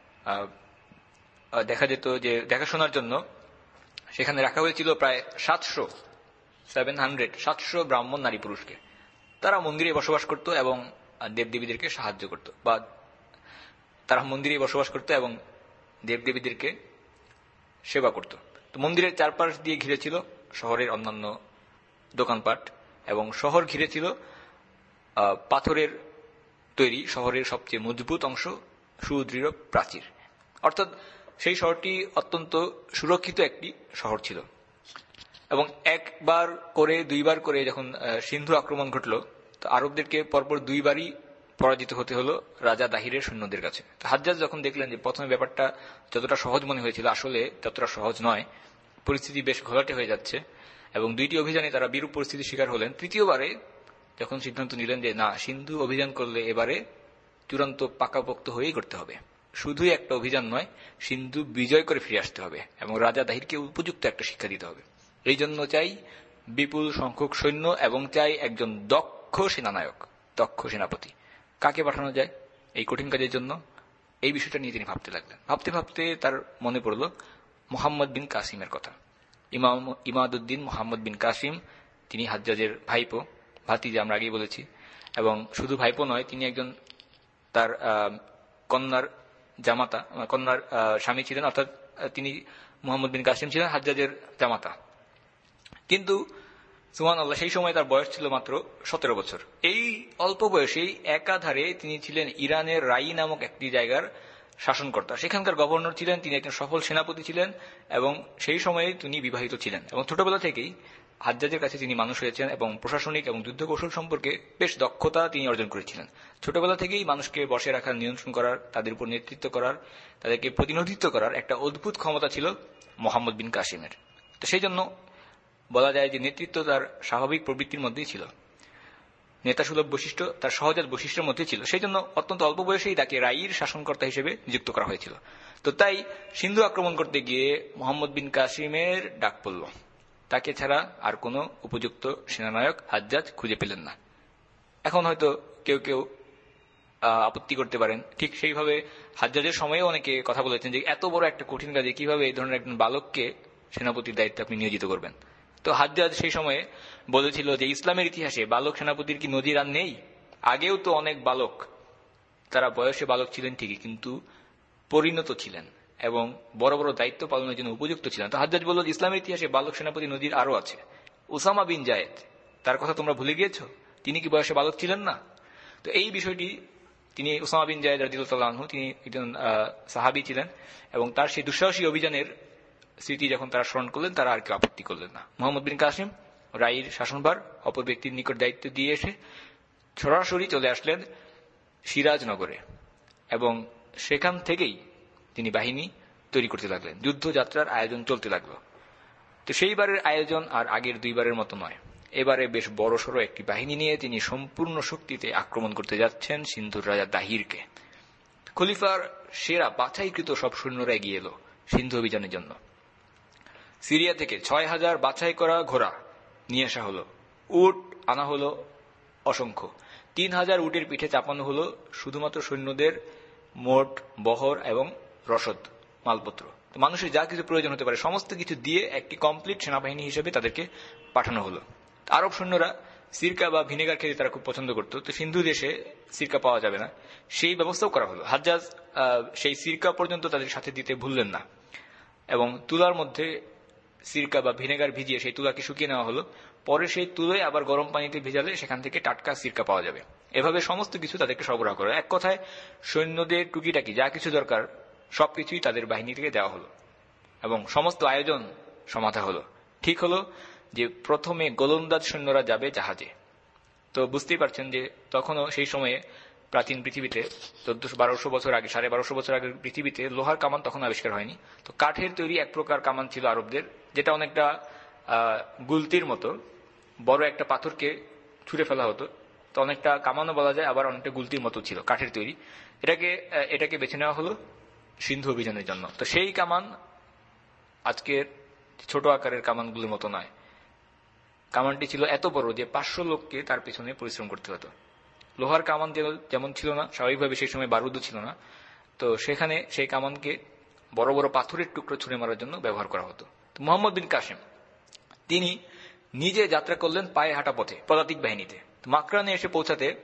S1: দেখা যেত যে দেখাশোনার জন্য সেখানে রাখা হয়েছিল প্রায় 700 ব্রাহ্মণ নারী পুরুষকে। তারা মন্দিরে বসবাস করত এবং দেবদেবীদেরকে সাহায্য করত, বা তারা মন্দিরে বসবাস করত এবং দেবদেবীদেরকে সেবা করত। তো মন্দিরের চারপাশ দিয়ে ঘিরে ছিল শহরের অন্যান্য দোকানপাট, এবং শহর ঘিরে ছিল পাথরের তৈরি শহরের সবচেয়ে মজবুত অংশ, সুদৃঢ় প্রাচীর। অর্থাৎ সেই শহরটি অত্যন্ত সুরক্ষিত একটি শহর ছিল। এবং একবার করে দুইবার করে যখন সিন্ধু আক্রমণ ঘটল, তো আরবদেরকে পরপর দুইবারই পরাজিত হতে হলো রাজা দাহিরের সৈন্যদের কাছে। হাজ্জাজ যখন দেখলেন যে প্রথমে ব্যাপারটা যতটা সহজ মনে হয়েছিল আসলে ততটা সহজ নয়, পরিস্থিতি বেশ ঘোলাটে হয়ে যাচ্ছে, এবং দুইটি অভিযানে তারা বিরূপ পরিস্থিতির শিকার হলেন, তৃতীয়বারে যখন সিদ্ধান্ত নিলেন যে না, সিন্ধু অভিযান করলে এবারে চূড়ান্ত পাকাপোক্ত হয়েই করতে হবে, শুধুই একটা অভিযান নয়, সিন্ধু বিজয় করে ফিরে আসতে হবে এবং রাজা দাহিরকে উপযুক্ত একটা শিক্ষা দিতে হবে। এই জন্য চাই বিপুল সংখ্যক সৈন্য এবং চাই একজন দক্ষ সেনানায়ক, দক্ষ সেনাপতি। কাকে পাঠানো যায় এই কঠিন কাজের জন্য? এই বিষয়টা নিয়ে তিনি ভাবতে লাগলেন। ভাবতে ভাবতে তার মনে পড়ল মোহাম্মদ বিন কাসিমের কথা। ইমাদউদ্দিন মোহাম্মদ বিন কাসিম, তিনি হাজ্জাজের ভাইপো, ভাতিজা আমরা আগেই বলেছি, এবং শুধু ভাইপো নয়, তিনি একজন তার কন্যার জামাতা, কন্যার স্বামী ছিলেন, অর্থাৎ তিনি মোহাম্মদ বিন কাসিম ছিলেন হাজ্জাজের জামাতা। কিন্তু সুবহানাল্লাহ, সেই সময় তার বয়স ছিল মাত্র 17 বছর। এই অল্প বয়সেই একাধারে তিনি ছিলেন ইরানের রাই নামক একটি জায়গার শাসনকর্তা, সেখানকার গভর্নর ছিলেন, তিনি একজন সফল সেনাপতি ছিলেন, এবং সেই সময়ে তিনি বিবাহিত ছিলেন। এবং ছোটবেলা থেকেই হাজ্জাজের কাছে তিনি মানুষ হয়েছেন এবং প্রশাসনিক এবং যুদ্ধ কৌশল সম্পর্কে বেশ দক্ষতা তিনি অর্জন করেছিলেন। ছোটবেলা থেকেই মানুষকে বসে রাখার, নিয়ন্ত্রণ করার, তাদের উপর নেতৃত্ব করার, তাদেরকে প্রতিনিধিত্ব করার একটা অদ্ভুত ক্ষমতা ছিল মোহাম্মদ বিন কাসিমের। তো সেই জন্য বলা যায় যে নেতৃত্ব তার স্বাভাবিক প্রবৃত্তির মধ্যেই ছিল, নেতাসুলভ বৈশিষ্ট্য তার সহজাত বৈশিষ্ট্যের মধ্যে ছিল। সেই জন্য অত্যন্ত অল্প বয়সেই তাকে রাইর শাসনকর্তা হিসেবে নিযুক্ত করা হয়েছিল। তো তাই সিন্ধু আক্রমণ করতে গিয়ে মোহাম্মদ বিন কাসিমের ডাক পড়ল। তাকে ছাড়া আর কোনো উপযুক্ত সেনানায়ক হাজ্জাজ খুঁজে পেলেন না। এখন হয়তো কেউ কেউ আপত্তি করতে পারেন, ঠিক সেইভাবে হাজ্জাজের সময়ে অনেকে কথা বলেছেন যে এত বড় একটা কঠিন কাজে কিভাবে এই ধরনের একজন বালককে সেনাপতির দায়িত্বে আপনি নিয়োজিত করবেন। তো হাজ্জাজ সেই সময়ে বলেছিল যে ইসলামের ইতিহাসে বালক সেনাপতির কি নজির আর নেই? আগেও তো অনেক বালক, তারা বয়সে বালক ছিলেন ঠিকই, কিন্তু পরিণত ছিলেন এবং বড় বড় দায়িত্ব পালনের জন্য উপযুক্ত ছিলেন। তো হাজ্জাজ বলল, ইসলামের ইতিহাসে বালক সেনাপতি নজির আরো আছে। উসামা বিন জায়েদ, তার কথা তোমরা ভুলে গিয়েছ? তিনি কি বয়সে বালক ছিলেন না? তো এই বিষয়টি তিনি, উসামা বিন জায়েদ রাদিয়াল্লাহু আনহু, তিনি একজন সাহাবী ছিলেন, এবং তার সেই দুঃসাহসী অভিযানের স্মৃতি যখন তারা স্মরণ করলেন, তারা আর কেউ আপত্তি করলেন না। মোহাম্মদ বিন কাসিম রাইর শাসনভার অপর ব্যক্তির নিকট দায়িত্ব দিয়ে এসে সরাসরি চলে আসলেন সিরাজনগরে, এবং সেখান থেকেই তিনি বাহিনী তৈরি করতে লাগলেন। যুদ্ধযাত্রার আয়োজন চলতে লাগলো। তো সেইবারের আয়োজন আর আগের দুইবারের মতো নয়, এবারে বেশ বড়সড় একটি বাহিনী নিয়ে তিনি সম্পূর্ণ শক্তিতে আক্রমণ করতে যাচ্ছেন সিন্ধুর রাজা দাহিরকে। খলিফার সেরা বাছাইকৃত সব সৈন্যরা এগিয়ে এলো সিন্ধু অভিযানের জন্য। সিরিয়া থেকে 6000 বাছাই করা ঘোড়া নিয়ে আসা হলো, উট আনা হলো অসংখ্য, 3000 উটের পিঠে চাপানো হলো শুধুমাত্র সৈন্যদের মোট বহর এবং রসদ, মালপত্র, মানুষের যা কিছু প্রয়োজন হতে পারে সমস্ত কিছু দিয়ে একটি কমপ্লিট সেনাবাহিনী হিসেবে তাদেরকে পাঠানো হলো। আরব সৈন্যরা সিরকা বা ভিনেগার খেতে তারা খুব পছন্দ করত, তো সিন্ধু দেশে সিরকা পাওয়া যাবে না, সেই ব্যবস্থাও করা হলো। হাজ্জাজ সেই সিরকা পর্যন্ত তাদের সাথে দিতে ভুললেন না, এবং তুলার মধ্যে সিরকা বা ভিনেগার ভিজিয়ে সেই তুলাকে শুকিয়ে নেওয়া হলো। পরে সেই তুলোয় আবার গরম পানিতে ভেজালে সেখান থেকে টাটকা সিরকা পাওয়া যাবে। এভাবে সমস্ত কিছু তাদেরকে সরবরাহ করা। এক কথায় সৈন্যদের টুকিটাকি যা কিছু দরকার সবকিছুই তাদের বাহিনী থেকে দেওয়া হলো, এবং সমস্ত আয়োজন সমাধা হলো। ঠিক হলো যে প্রথমে গোলন্দাজ সৈন্যরা যাবে জাহাজে। তো বুঝতেই পারছেন যে তখনও সেই সময়ে প্রাচীন পৃথিবীতে 1400-1200 বছর আগে, 1250 বছর আগের পৃথিবীতে লোহার কামান তখন আবিষ্কার হয়নি। তো কাঠের তৈরি এক প্রকার কামান ছিল আরবদের, যেটা অনেকটা গুলতির মতো, বড় একটা পাথরকে ছুঁড়ে ফেলা হতো। তো অনেকটা কামানও বলা যায়, আবার অনেকটা গুলতির মতো ছিল, কাঠের তৈরি। এটাকে বেছে নেওয়া হলো সিন্ধু অভিযানের জন্য। তো সেই কামান আজকের ছোট আকারের কামানগুলোর মতো নয়। কামানটি ছিল এত বড় যে 500 লোককে তার পিছনে পরিশ্রম করতে হতো। লোহার কামান যেমন ছিল না, স্বাভাবিকভাবে সেই সময় বারুদও ছিল না, তো সেখানে সেই কামানকে বড় বড় পাথরের টুকরো ছুঁড়ে মারার জন্য ব্যবহার করা হতো। মোহাম্মদ বিন কাসিম তিনি নিজে যাত্রা করলেন পায়ে হাঁটা পথে পদাতিক বাহিনীতে। মাকরানে এসে পৌঁছাতে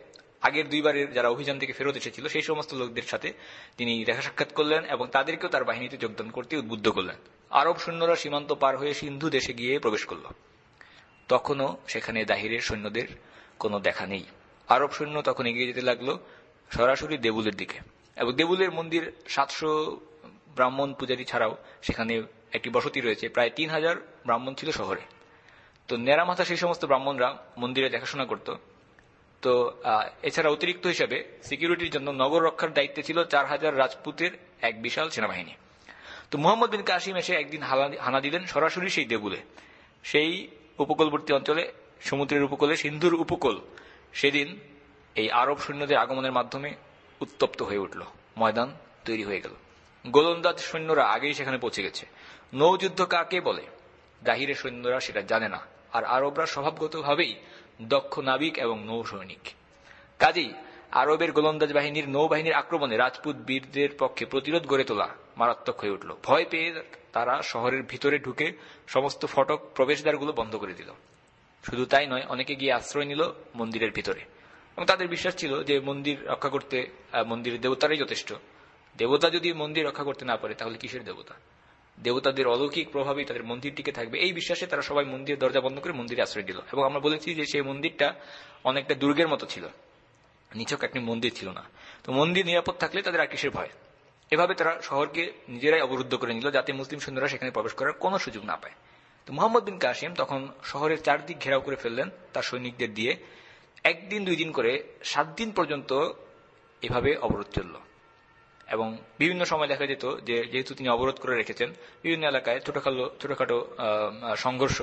S1: আগের দুইবারের যারা অভিযান থেকে ফেরত এসেছিল সেই সমস্ত লোকদের সাথে তিনি দেখা সাক্ষাৎ করলেন এবং তাদেরকেও তার বাহিনীতে যোগদান করতে উদ্বুদ্ধ করলেন। আরব সৈন্যরা সীমান্ত পার হয়ে সিন্ধু দেশে গিয়ে প্রবেশ করল। তখনও সেখানে দাহিরের সৈন্যদের কোনো দেখা নেই। আরব সৈন্য তখন এগিয়ে যেতে লাগলো সরাসরি দেবুলের দিকে, এবং দেবুলের মন্দির 700 ব্রাহ্মণ পূজারী ছাড়াও সেখানে একটি বসতি রয়েছে। প্রায় 3000 ব্রাহ্মণ ছিল শহরে। তো নেড়ামাথা সেই সমস্ত ব্রাহ্মণরা মন্দিরে দেখাশোনা করত। তো এছাড়া অতিরিক্ত হিসেবে সিকিউরিটির জন্য নগর রক্ষার দায়িত্বে ছিল 4000 রাজপুতের এক বিশাল সেনাবাহিনী। তো মুহাম্মদ বিন কাসিম এসে একদিন হানা দিলেন সরাসরি সেই দেবুলে, সেই উপকূলবর্তী অঞ্চলে, সমুদ্রের উপকূলে, সিন্ধুর উপকূল। সেদিন এই আরব সৈন্যদের আগমনের মাধ্যমে উত্তপ্ত হয়ে উঠল, ময়দান তৈরি হয়ে গেল। গোলন্দাজ সৈন্যরা আগেই সেখানে পৌঁছে গেছে। নৌযুদ্ধ কাকে বলে দাহিরের সৈন্যরা সেটা জানে না, আর আরবরা স্বভাবগতভাবেই দক্ষ নাবিক এবং নৌ সৈনিক। কাজেই আরবের গোলন্দাজ বাহিনীর নৌবাহিনীর আক্রমণে রাজপুত বীরদের পক্ষে প্রতিরোধ গড়ে তোলা মারাত্মক হয়ে উঠল। ভয় পেয়ে তারা শহরের ভিতরে ঢুকে সমস্ত ফটক প্রবেশদ্বারগুলো বন্ধ করে দিল। শুধু তাই নয়, অনেকে গিয়ে আশ্রয় নিল মন্দিরের ভিতরে, এবং তাদের বিশ্বাস ছিল যে মন্দির রক্ষা করতে মন্দিরের দেবতারাই যথেষ্ট। দেবতা যদি মন্দির রক্ষা করতে না পারে তাহলে কিসের দেবতা? দেবতাদের অলৌকিক প্রভাবেই তাদের মন্দির টিকে থাকবে, এই বিশ্বাসে তারা সবাই মন্দিরের দরজা বন্ধ করে মন্দিরে আশ্রয় দিল। এবং আমরা বলেছি যে সেই মন্দিরটা অনেকটা দুর্গের মতো ছিল, নিছক একটি মন্দির ছিল না। তো মন্দির নিরাপদ থাকলে তাদের আর কিসের ভয়? এভাবে তারা শহরকে নিজেরাই অবরুদ্ধ করে নিল, যাতে মুসলিম সৈন্যরা সেখানে প্রবেশ করার কোনো সুযোগ না পায়। তো মুহাম্মদ বিন কাসিম তখন শহরের চারদিক ঘেরাও করে ফেললেন তার সৈনিকদের দিয়ে। একদিন 2 দিন করে 7 দিন পর্যন্ত এভাবে অবরোধ চলল। এবং বিভিন্ন সময় দেখা যেত যে যেহেতু তিনি অবরোধ করে রেখেছেন, বিভিন্ন এলাকায় ছোটখাটো সংঘর্ষ,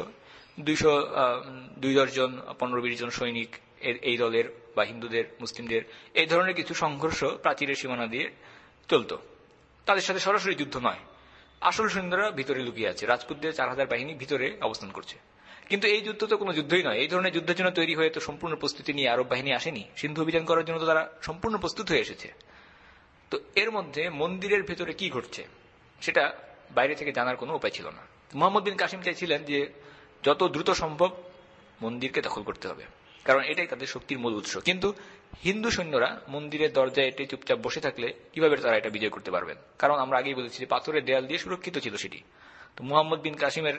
S1: 210 জন 15-20 জন সৈনিক এই দলের বা হিন্দুদের মুসলিমদের এই ধরনের কিছু সংঘর্ষ প্রাচীরের সীমানা দিয়ে চলত। তাদের সাথে সরাসরি যুদ্ধ নয়, আসল সৈন্যরা ভিতরে লুকিয়ে আছে, রাজপুতদের 4000 বাহিনী ভিতরে অবস্থান করছে। কিন্তু এই যুদ্ধ তো কোনো যুদ্ধই নয়। এই ধরনের যুদ্ধের জন্য তৈরি হয়ে তো সম্পূর্ণ প্রস্তুতি নিয়ে আরব বাহিনী আসেনি, সিন্ধু অভিযান করার জন্য তো তারা সম্পূর্ণ প্রস্তুত হয়ে এসেছে। তো এর মধ্যে মন্দিরের ভেতরে কি ঘটছে সেটা বাইরে থেকে জানার কোনো উপায় ছিল না। মুহাম্মদ বিন কাসিম চাইছিলেন যে যত দ্রুত সম্ভব মন্দিরকে দখল করতে হবে, কারণ এটাই তাদের শক্তির মূল উৎস। কিন্তু হিন্দু সৈন্যরা মন্দিরের দরজায় এটে চুপচাপ বসে থাকলে কিভাবে তারা এটা বিজয় করতে পারবেন? কারণ আমরা আগেই বলেছি যে পাথরের দেয়াল দিয়ে সুরক্ষিত ছিল সেটি। তো মুহাম্মদ বিন কাসিমের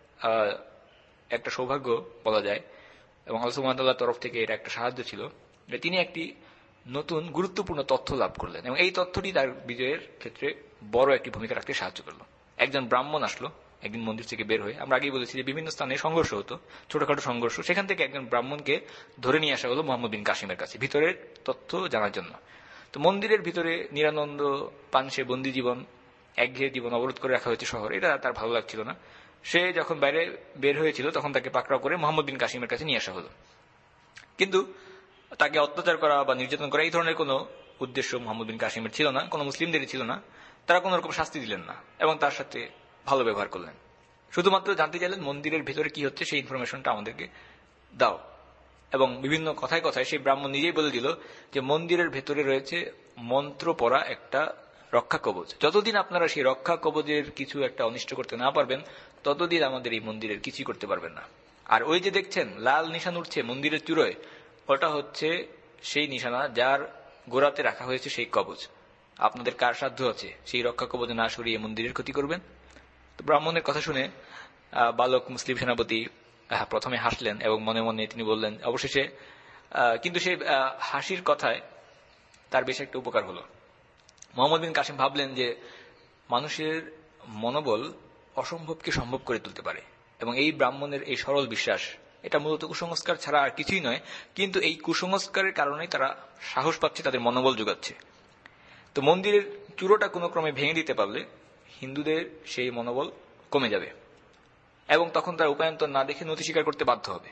S1: একটা সৌভাগ্য বলা যায়, এবং আল্লাহ সুবহানাহু ওয়া তাআলার তরফ থেকে এটা একটা সাহায্য ছিল যে তিনি একটি নতুন গুরুত্বপূর্ণ তথ্য লাভ করলেন, এবং এই তথ্যটি তার বিজয়ের ক্ষেত্রে বড় একটি ভূমিকা রাখতে সাহায্য করল। একজন ব্রাহ্মণ আসলো একদিন মন্দির থেকে বের হয়ে, আমরা আগেই বলেছি যে বিভিন্ন স্থানে সংঘর্ষ হতো, ছোটখাটো সংঘর্ষ, সেখান থেকে একজন ব্রাহ্মণকে ধরে নিয়ে আসা হলো মুহাম্মদ বিন কাসিমের কাছে ভিতরের তথ্য জানার জন্য। তো মন্দিরের ভিতরে নিরানন্দ পানসে বন্দী জীবন, একঘেয়ে জীবন অবরোধ করে রাখা হয়েছে শহর, এটা তার ভালো লাগছিল না। সে যখন বাইরে বের হয়েছিল তখন তাকে পাকড়াও করে মুহাম্মদ বিন কাসিমের কাছে নিয়ে আসা হলো। কিন্তু তাকে অত্যাচার করা বা নির্যাতন করা এই ধরনের কোনো উদ্দেশ্য মুহাম্মদ বিন কাসিমের ছিল না, কোনো মুসলিমদেরই ছিল না। তারা কোন রকম শাস্তি দিলেন না এবং তার সাথে ভালো ব্যবহার করলেন। শুধুমাত্র জানতে চাইলেন মন্দিরের ভিতরে কি হচ্ছে সেই ইনফরমেশনটা আমাদেরকে দাও। এবং বিভিন্ন কথায় কথায় সেই ব্রাহ্মণ নিজেই বলে দিল যে মন্দিরের ভেতরে রয়েছে মন্ত্র পড়া একটা রক্ষা কবচ। যতদিন আপনারা সেই রক্ষা কবচের কিছু একটা অনিষ্ট করতে না পারবেন ততদিন আমাদের এই মন্দিরের কিছুই করতে পারবেন না। আর ওই যে দেখছেন লাল নিশান উঠছে মন্দিরের চূড়োয়, ওটা হচ্ছে সেই নিশানা যার গোড়াতে রাখা হয়েছে সেই কবচ। আপনাদের কার সাধ্য আছে সেই রক্ষা কবচ না সরিয়ে মন্দিরের ক্ষতি করবেন? তো ব্রাহ্মণের কথা শুনে বালক মুসলিম সেনাপতি প্রথমে হাসলেন এবং মনে মনে তিনি বললেন অবশেষে, কিন্তু সেই হাসির কথায় তার বেশ একটা উপকার হলো। মুহাম্মদ বিন কাসিম ভাবলেন যে মানুষের মনোবল অসম্ভবকে সম্ভব করে তুলতে পারে, এবং এই ব্রাহ্মণের এই সরল বিশ্বাস এটা মূলত কুসংস্কার ছাড়া আর কিছুই নয়। কিন্তু এই কুসংস্কারের কারণেই তারা সাহস পাচ্ছে, তাদের মনোবল যোগাচ্ছে। তো মন্দিরের চূড়োটা কোনো ক্রমে ভেঙে দিতে পারলে হিন্দুদের সেই মনোবল কমে যাবে এবং তখন তারা উপায়ন্তর না দেখে নতি স্বীকার করতে বাধ্য হবে।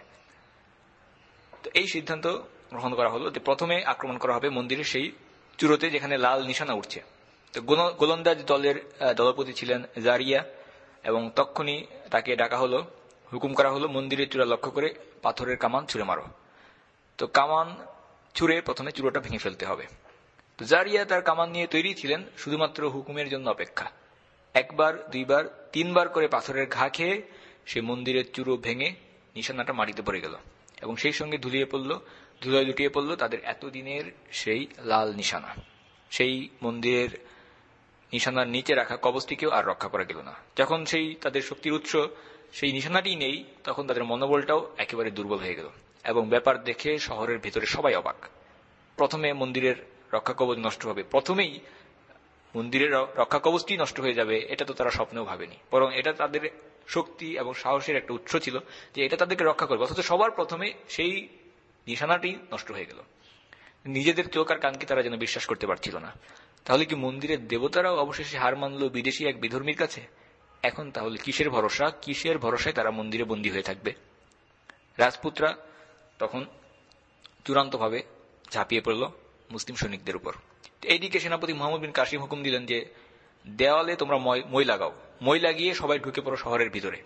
S1: তো এই সিদ্ধান্ত গ্রহণ করা হলো যে প্রথমে আক্রমণ করা হবে মন্দিরের সেই চূড়োতে যেখানে লাল নিশানা উঠছে। তো গোলন্দাজ দলের দলপতি ছিলেন জারিয়া, এবং তখনই তাকে ডাকা হলো, হুকুম করা হলো মন্দিরের চূড়া লক্ষ্য করে পাথরের কামান ছুঁড়ে মারো। তো কামান ছুঁড়ে প্রথমে চূড়োটা ভেঙে ফেলতে হবে। তো জারিয়া তার কামান নিয়ে তৈরি ছিলেন শুধুমাত্র হুকুমের জন্য অপেক্ষা। 1 বার 2 বার 3 বার করে পাথরের ঘা খেয়ে সে মন্দিরের চূড়ো ভেঙে নিশানাটা মাটিতে পড়ে গেল এবং সেই সঙ্গে ধুলিয়ে পড়ল ধুলোয় লুটিয়ে পড়ল তাদের এতদিনের সেই লাল নিশানা। সেই মন্দিরের নিশানার নিচে রাখা কবচটিকেও আর রক্ষা করা গেল না। যখন সেই তাদের শক্তির উৎস সেই নিশানাটি নেই, তখন তাদের মনোবলটাও একেবারে দুর্বল হয়ে গেল। এবং ব্যাপার দেখে শহরের ভেতরে সবাই অবাক। প্রথমে মন্দিরের রক্ষা কবচ নষ্ট হবে, প্রথমেই মন্দিরের রক্ষা কবচটি নষ্ট হয়ে যাবে, এটা তো তারা স্বপ্নেও ভাবেনি। বরং এটা তাদের শক্তি এবং সাহসের একটা উৎস ছিল যে এটা তাদেরকে রক্ষা করবে, অথচ সবার প্রথমে সেই নিশানাটি নষ্ট হয়ে গেল। নিজেদের চোখ আর কানকে তারা যেন বিশ্বাস করতে পারছিল না। তাহলে কি মন্দিরের দেবতারাও অবশেষে হার মানল বিদেশি এক বিধর্মীর কাছে? এখন তাহলে কিসের ভরসা, কিসের ভরসায় তারা মন্দিরে বন্দী হয়ে থাকবে? রাজপুতরা তখন চূড়ান্তভাবে ঝাঁপিয়ে পড়ল মুসলিম সৈনিকদের উপর। এইদিকে সেনাপতি মোহাম্মদ বিন কাসিম হুকুম দিলেন যে দেওয়ালে তোমরা মই লাগাও, মই লাগিয়ে সবাই ঢুকে পড়ো শহরের ভিতরে।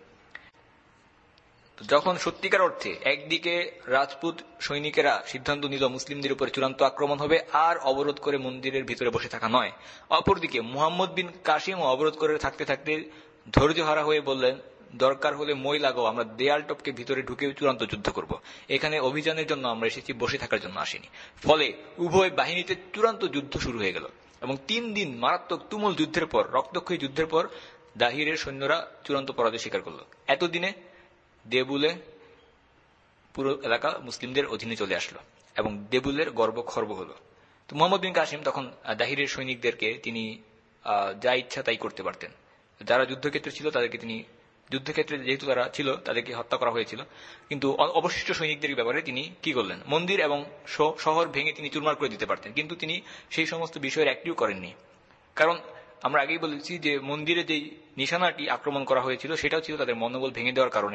S1: যখন সত্যিকার অর্থে একদিকে রাজপুত সৈনিকেরা সিদ্ধান্ত নিল মুসলিমদের উপরে চূড়ান্ত আক্রমণ হবে আর অবরোধ করে মন্দিরের ভিতরে বসে থাকা নয়, অপরদিকে মুহাম্মদ বিন কাসিম অবরোধ করে থাকতে থাকতে ধৈর্যহারা হয়ে বললেন, দরকার হলে মই লাগাও, আমরা দেয়াল টপকে ভিতরে ঢুকে চূড়ান্ত যুদ্ধ করব। এখানে অভিযানের জন্য আমরা এসেছি, বসে থাকার জন্য আসিনি। ফলে উভয় বাহিনীতে চূড়ান্ত যুদ্ধ শুরু হয়ে গেল এবং 3 দিন মারাত্মক তুমুল যুদ্ধের পর, রক্তক্ষয়ী যুদ্ধের পর দাহিরের সৈন্যরা চূড়ান্ত পরাজয় স্বীকার করল। এতদিনে দেবুলে পুরো এলাকা মুসলিমদের অধীনে চলে আসলো এবং দেবুলের গর্ব খর্ব হল। তো মোহাম্মদ বিন কাসিম তখন দাহিরের সৈনিকদেরকে তিনি যা ইচ্ছা তাই করতে পারতেন। যারা যুদ্ধক্ষেত্রে ছিল তাদেরকে তিনি, যুদ্ধক্ষেত্রে যেহেতু তারা ছিল তাদেরকে হত্যা করা হয়েছিল, কিন্তু অবশিষ্ট সৈনিকদের ব্যাপারে তিনি কি করলেন, মন্দির এবং শহর ভেঙে তিনি চুরমার করে দিতে পারতেন, কিন্তু তিনি সেই সমস্ত বিষয়ের একটিও করেননি। কারণ আমরা আগেই বলেছি যে মন্দিরে যেই নিশানাটি আক্রমণ করা হয়েছিল সেটাও ছিল তাদের মনোবল ভেঙে দেওয়ার কারণে।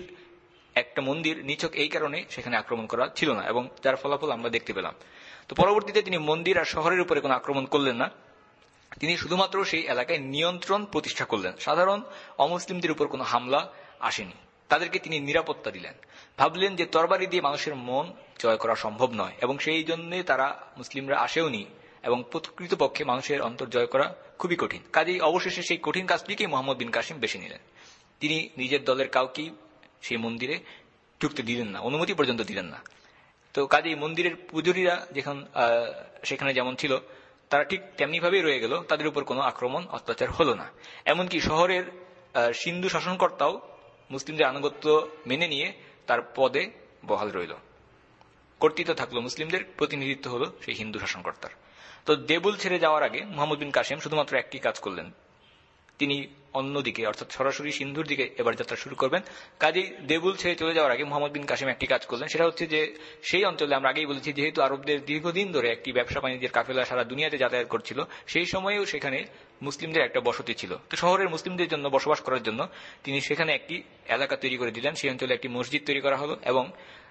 S1: একটা মন্দির নিছক এই কারণে সেখানে আক্রমণ করা ছিল না, এবং যার ফলাফল আমরা দেখতে পেলাম। তো পরবর্তীতে তিনি মন্দির আর শহরের উপরে কোনো আক্রমণ করলেন না, তিনি শুধুমাত্র সেই এলাকায় নিয়ন্ত্রণ প্রতিষ্ঠা করলেন। সাধারণ অমুসলিমদের উপর কোনো হামলা আসেনি, তাদেরকে তিনি নিরাপত্তা দিলেন। ভাবলেন যে তরবারি দিয়ে মানুষের মন জয় করা সম্ভব নয় এবং সেই জন্য তারা মুসলিমরা আসেওনি, এবং প্রকৃতপক্ষে মানুষের অন্তর জয় করা খুবই কঠিন। কাজেই অবশেষে সেই কঠিন কাজটিকেই মোহাম্মদ বিন কাসিম বেছে নিলেন। তিনি নিজের দলের কাউকেই সেই মন্দিরে ঢুকতে দিলেন না, অনুমতি পর্যন্ত দিলেন না। তো কাজেই মন্দিরের পূজারীরা যখন সেখানে যেমন ছিল তারা ঠিক তেমনি ভাবেই রয়ে গেল, তাদের উপর কোনো আক্রমণ অত্যাচার হলো না। এমনকি শহরের সিন্ধু শাসনকর্তাও মুসলিমদের আনুগত্য মেনে নিয়ে তার পদে বহাল রইল, কর্তৃত্ব থাকলো মুসলিমদের, প্রতিনিধিত্ব হলো সেই হিন্দু শাসনকর্তার। তো দেবুল ছেড়ে যাওয়ার আগে মোহাম্মদ বিন কাসিম শুধুমাত্র একটি কাজ করলেন, তিনি অন্যদিকে অর্থাৎ সরাসরি সিন্ধুর দিকে এবার যাত্রা শুরু করবেন। কাজেই দেবুল ছেড়ে চলে যাওয়ার আগে মোহাম্মদ বিন কাসিম একটি কাজ করলেন, সেটা হচ্ছে যে সেই অঞ্চলে আমরা আগেই বলেছি যেহেতু আরবদের দীর্ঘদিন ধরে একটি ব্যবসা বাণিজ্যের কাফেলা সারা দুনিয়াতে যাতায়াত করছিল, সেই সময়েও সেখানে মুসলিমদের একটা বসতি ছিল। তো শহরের মুসলিমদের জন্য বসবাস করার জন্য তিনি সেখানে একটি এলাকা তৈরি করে দিলেন, সেই অঞ্চলে একটি মসজিদ তৈরি করা হলো এবং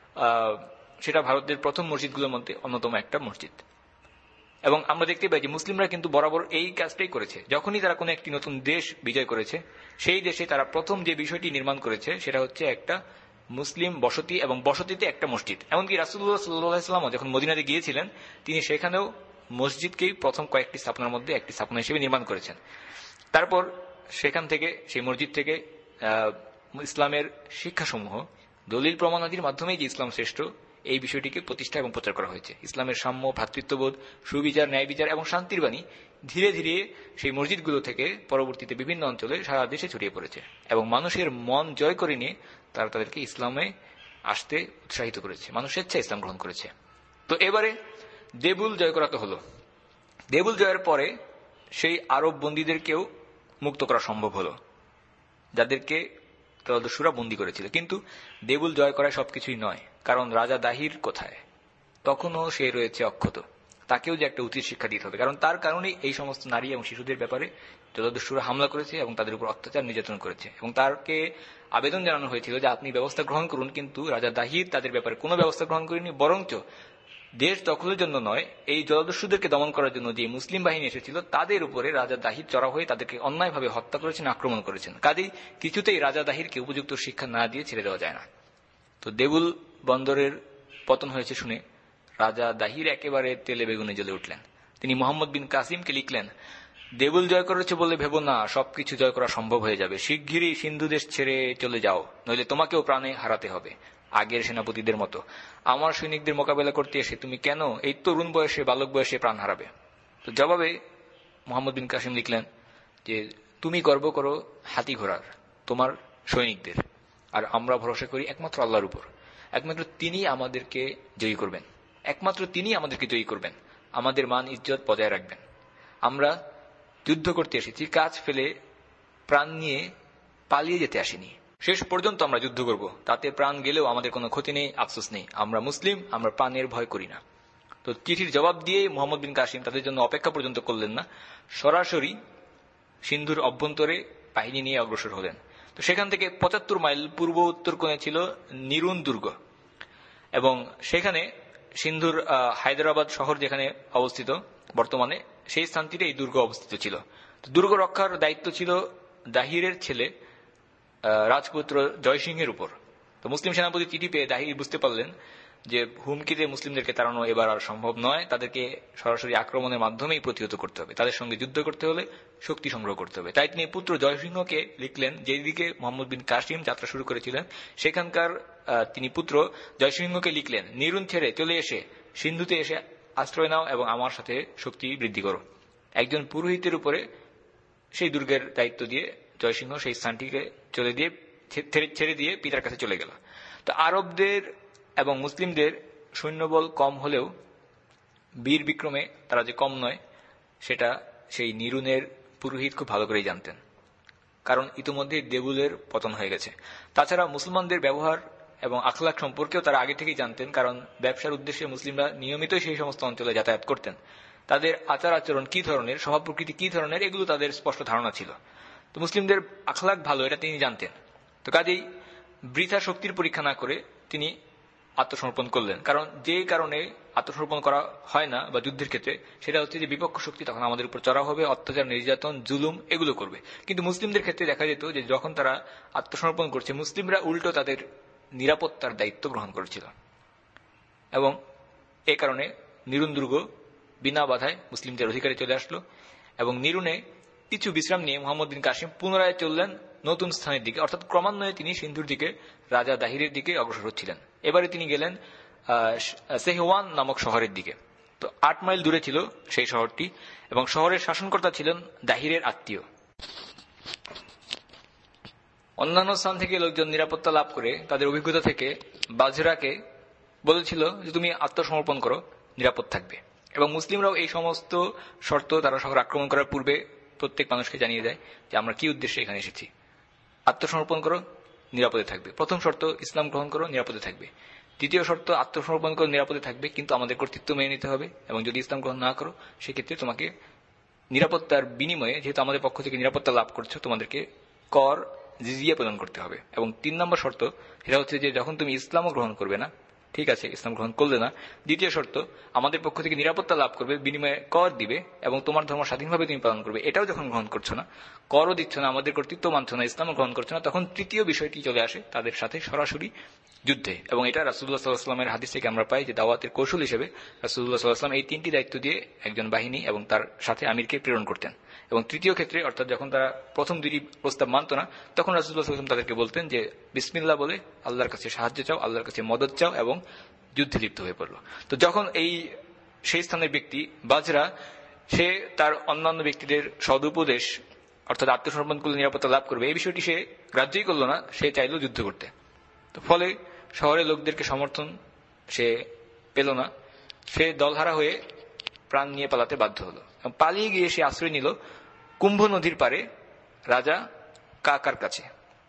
S1: সেটা ভারতের প্রথম মসজিদগুলোর মধ্যে অন্যতম একটা মসজিদ। এবং আমরা দেখতে পাই যে মুসলিমরা কিন্তু বরাবর এই কাজটাই করেছে, যখনই তারা কোনো একটি নতুন দেশ বিজয় করেছে সেই দেশে তারা প্রথম যে বিষয়টি নির্মাণ করেছে সেটা হচ্ছে একটা মুসলিম বসতি এবং বসতিতে একটা মসজিদ। এমনকি রাসূলুল্লাহ সাল্লাল্লাহু আলাইহি ওয়াসাল্লাম যখন মদিনাতে গিয়েছিলেন তিনি সেখানেও মসজিদকেই প্রথম কয়েকটি স্থাপনার মধ্যে একটি স্থাপনা হিসেবে নির্মাণ করেছেন। তারপর সেখান থেকে, সেই মসজিদ থেকে ইসলামের শিক্ষাসমূহ দলিল প্রমাণাদির মাধ্যমেই যে ইসলাম শ্রেষ্ঠ এই বিষয়টিকে প্রতিষ্ঠা এবং প্রচার করা হয়েছে। ইসলামের সাম্য, ভ্রাতৃত্ববোধ, সুবিচার, ন্যায় বিচার এবং শান্তির বাণী ধীরে ধীরে সেই মসজিদগুলো থেকে পরবর্তীতে বিভিন্ন অঞ্চলে সারা দেশে ছড়িয়ে পড়েছে এবং মানুষের মন জয় করে নিয়ে তারা তাদেরকে ইসলামে আসতে উৎসাহিত করেছে, মানুষ স্বেচ্ছায় ইসলাম গ্রহণ করেছে। তো এবারে দেবুল জয় করা তো হলো, দেবুল জয়ের পরে সেই আরব বন্দীদেরকেও মুক্ত করা সম্ভব হলো যাদেরকে দস্যুরা বন্দী করেছিল। কিন্তু দেবুল জয় করা সবকিছুই নয়, কারণ রাজা দাহির কোথায়, তখনও সে রয়েছে অক্ষত, তাকেও যে একটা উচিত শিক্ষা দিতে হবে, কারণ তার কারণেই এই সমস্ত নারী এবং শিশুদের ব্যাপারে দস্যুরা হামলা করেছে এবং তাদের উপর অত্যাচার নির্যাতন করেছে। এবং তারকে আবেদন জানানো হয়েছিল যে আপনি ব্যবস্থা গ্রহণ করুন, কিন্তু রাজা দাহির তাদের ব্যাপারে কোনো ব্যবস্থা গ্রহণ করেনি, বরঞ্চ দেশ দখলের জন্য নয়, এই জলদস্যুদেরকে দমন করার জন্য যে মুসলিম বাহিনী এসেছিল তাদের উপরে রাজা দাহির চড়া হয়ে তাদেরকে অন্যায়ভাবে হত্যা করেছেন, আক্রমণ করেছেন। কাজেই কিছুতেই রাজা দাহিরকে উপযুক্ত শিক্ষা না দিয়ে ছেড়ে দেওয়া যায় না। তো দেবুল বন্দরের পতন হয়েছে শুনে রাজা দাহির একেবারে তেলে বেগুনে জ্বলে উঠলেন। তিনি মোহাম্মদ বিন কাসিমকে লিখলেন, দেবুল জয় করেছে বলে ভেবো না সবকিছু জয় করা সম্ভব হয়ে যাবে, শিগগিরই সিন্ধু দেশ ছেড়ে চলে যাও, নইলে তোমাকেও প্রাণে হারাতে হবে। আগের সেনাপতিদের মতো। আমার সৈনিকদের মোকাবেলা করতে এসে তুমি কেন এই তরুণ বয়সে, বালক বয়সে প্রাণ হারাবে? তো জবাবে মোহাম্মদ বিন কাসিম লিখলেন যে তুমি গর্ব করো হাতি ঘোড়ার, তোমার সৈনিকদের, আর আমরা ভরসা করি একমাত্র আল্লাহর উপর। একমাত্র তিনি আমাদেরকে জয়ী করবেন, একমাত্র তিনি আমাদেরকে জয়ী করবেন, আমাদের মান ইজ্জত বজায় রাখবেন। আমরা যুদ্ধ করতে এসেছি, কাজ ফেলে প্রাণ নিয়ে পালিয়ে যেতে আসিনি। শেষ পর্যন্ত আমরা যুদ্ধ করব, তাতে প্রাণ গেলেও আমাদের কোনো ক্ষতি নেই, আফসোস নেই। আমরা মুসলিম, আমরা প্রাণের ভয় করি না। তো চিঠির জবাব দিয়ে মোহাম্মদ বিন কাসিম তাদের জন্য অপেক্ষা পর্যন্ত করলেন না, সরাসরি সিন্ধুর অভ্যন্তরে বাহিনী নিয়ে অগ্রসর হলেন। তো সেখান থেকে ৭৫ মাইল পূর্ব উত্তর কোণে ছিল নিরুন দুর্গ, এবং সেখানে সিন্ধুর হায়দ্রাবাদ শহর যেখানে অবস্থিত বর্তমানে, সেই স্থানটিতে এই দুর্গ অবস্থিত ছিল। তো দুর্গ রক্ষার দায়িত্ব ছিল দাহিরের ছেলে রাজপুত্র জয়সিংহের উপর। তো মুসলিম সেনাপতি চিঠি পেয়ে দাহির বুঝতে পারলেন যে হুমকিতে মুসলিমদেরকে তাড়ানো এবার আর সম্ভব নয়, তাদেরকে সরাসরি আক্রমণের মাধ্যমেই প্রতিহত করতে হবে, তাদের সঙ্গে যুদ্ধ করতে হলে শক্তি সংগ্রহ করতে হবে। তাই তিনি পুত্র জয়সিংহকে লিখলেন, যেদিকে মোহাম্মদ বিন কাসিম যাত্রা শুরু করেছিলেন সেখানকার তিনি পুত্র জয়সিংহকে লিখলেন, নিরুন ছেড়ে চলে এসে সিন্ধুতে এসে আশ্রয় নাও এবং আমার সাথে শক্তি বৃদ্ধি করো। একজন পুরোহিতের উপরে সেই দুর্গের দায়িত্ব দিয়ে জয়সিংহ সেই স্থানটিকে ছেড়ে দিয়ে পিতার কাছে চলে গেল। তো আরবদের এবং মুসলিমদের সৈন্যবল কম হলেও বীর বিক্রমে তারা যে কম নয়, সেটা সেই নিরুনের পুরোহিত খুব ভালো করেই জানতেন, কারণ ইতিমধ্যে দেবুলের পতন হয়ে গেছে। তাছাড়া মুসলমানদের ব্যবহার এবং আখলাক সম্পর্কেও তারা আগে থেকেই জানতেন, কারণ ব্যবসার উদ্দেশ্যে মুসলিমরা নিয়মিতই সেই সমস্ত অঞ্চলে যাতায়াত করতেন। তাদের আচার আচরণ কি ধরনের, স্বভাব প্রকৃতি কি ধরনের, এগুলো তাদের স্পষ্ট ধারণা ছিল। তো মুসলিমদের আখলাক ভালো, এটা তিনি জানতেন। তো কাজেই বৃথা শক্তির পরীক্ষা না করে তিনি আত্মসমর্পণ করলেন। কারণ যে কারণে আত্মসমর্পণ করা হয় না বা যুদ্ধের ক্ষেত্রে, সেটা হচ্ছে যে বিপক্ষ শক্তি তখন আমাদের উপর চড়াও হবে, অত্যাচার, নির্যাতন, জুলুম এগুলো করবে। কিন্তু মুসলিমদের ক্ষেত্রে দেখা যেত যে যখন তারা আত্মসমর্পণ করছে, মুসলিমরা উল্টো তাদের নিরাপত্তার দায়িত্ব গ্রহণ করেছিল, এবং এ কারণে নিরুন দুর্গ বিনা বাধায় মুসলিমদের অধিকারে চলে আসলো। এবং নিরুনে কিছু বিশ্রাম নিয়ে মোহাম্মদ বিন কাসিম পুনরায় চললেন নতুন স্থানের দিকে, অর্থাৎ ক্রমান্বয়ে তিনি সিন্ধুর দিকে, রাজা দাহিরের দিকে অগ্রসর হচ্ছিলেন। এবারে তিনি গেলেন সেহওয়ান নামক শহরের দিকে। তো ৮ মাইল দূরে ছিল সেই শহরটি, এবং শহরের শাসনকর্তা ছিলেন দাহিরের আত্মীয়। অন্যান্য স্থান থেকে লোকজন নিরাপত্তা লাভ করে তাদের অভিজ্ঞতা থেকে বাজরাকে বলেছিল যে তুমি আত্মসমর্পণ করো, নিরাপদ থাকবে। এবং মুসলিমরাও এই সমস্ত শর্ত তারা শহর আক্রমণ করার পূর্বে প্রত্যেক মানুষকে জানিয়ে দেয় যে আমরা কি উদ্দেশ্যে এখানে এসেছি। আত্মসমর্পণ করো, নিরাপদে থাকবে। প্রথম শর্ত ইসলাম গ্রহণ করো, নিরাপদে থাকবে। দ্বিতীয় শর্ত আত্মসমর্পণ করো, নিরাপদে থাকবে, কিন্তু আমাদের কর্তৃত্ব মেনে নিতে হবে। এবং যদি ইসলাম গ্রহণ না করো, সেক্ষেত্রে তোমাকে নিরাপত্তার বিনিময়ে, যেহেতু আমাদের পক্ষ থেকে নিরাপত্তা লাভ করছো, তোমাদেরকে কর, জিজিয়া প্রদান করতে হবে। এবং ৩ নম্বর শর্ত সেটা হচ্ছে যে যখন তুমি ইসলামও গ্রহণ করবে না, ঠিক আছে ইসলাম গ্রহণ করলে না, দ্বিতীয় শর্ত আমাদের পক্ষ থেকে নিরাপত্তা লাভ করবে, বিনিময়ে কর দিবে, এবং তোমার ধর্ম স্বাধীনভাবে তুমি পালন করবে। এটাও যখন গ্রহণ করছো না, করও দিচ্ছ না, আমাদের কর্তৃত্ব মানছো না, ইসলামও গ্রহণ করছো না, তখন তৃতীয় বিষয়টি চলে আসে তাদের সাথে সরাসরি যুদ্ধে। এবং এটা রাসূলুল্লাহ সাল্লাল্লাহু আলাইহি ওয়াসাল্লামের হাদিস থেকে আমরা পাই যে দাওয়াতের কৌশল হিসেবে রাসূলুল্লাহ সাল্লাল্লাহু আলাইহি ওয়াসাল্লাম এই 3টি দায়িত্ব দিয়ে একজন বাহিনী এবং তার সাথে আমিরকে প্রেরণ করতেন। এবং তৃতীয় ক্ষেত্রে, অর্থাৎ যখন তারা প্রথম 2টি প্রস্তাব মানত না, তখন রাসূলুল্লাহ সাল্লাল্লাহু আলাইহি ওয়াসাল্লাম তাদেরকে বলতেন যে বিসমিল্লাহ বলে আল্লাহর কাছে সাহায্য চাও, আল্লাহর কাছে মদদ চাও, এবং যুদ্ধে লিপ্ত হয়ে পড়ল। তো যখন সেই স্থানের ব্যক্তি বাজরা, সে তার অন্যান্য ব্যক্তিদের সদুপদেশ, অর্থাৎ আত্মসমর্পণ করলে নিরাপত্তা লাভ করবে, এই বিষয়টি সে গ্রাহ্যই করল না, সে চাইল যুদ্ধ করতে। তো ফলে শহরের লোকদেরকে সমর্থন সে পেল না, সে দলহারা হয়ে প্রাণ নিয়ে পালাতে বাধ্য হলো। পালিয়ে গিয়ে সে আশ্রয় নিল কুম্ভ নদীর পারে রাজা কাকার কাছে।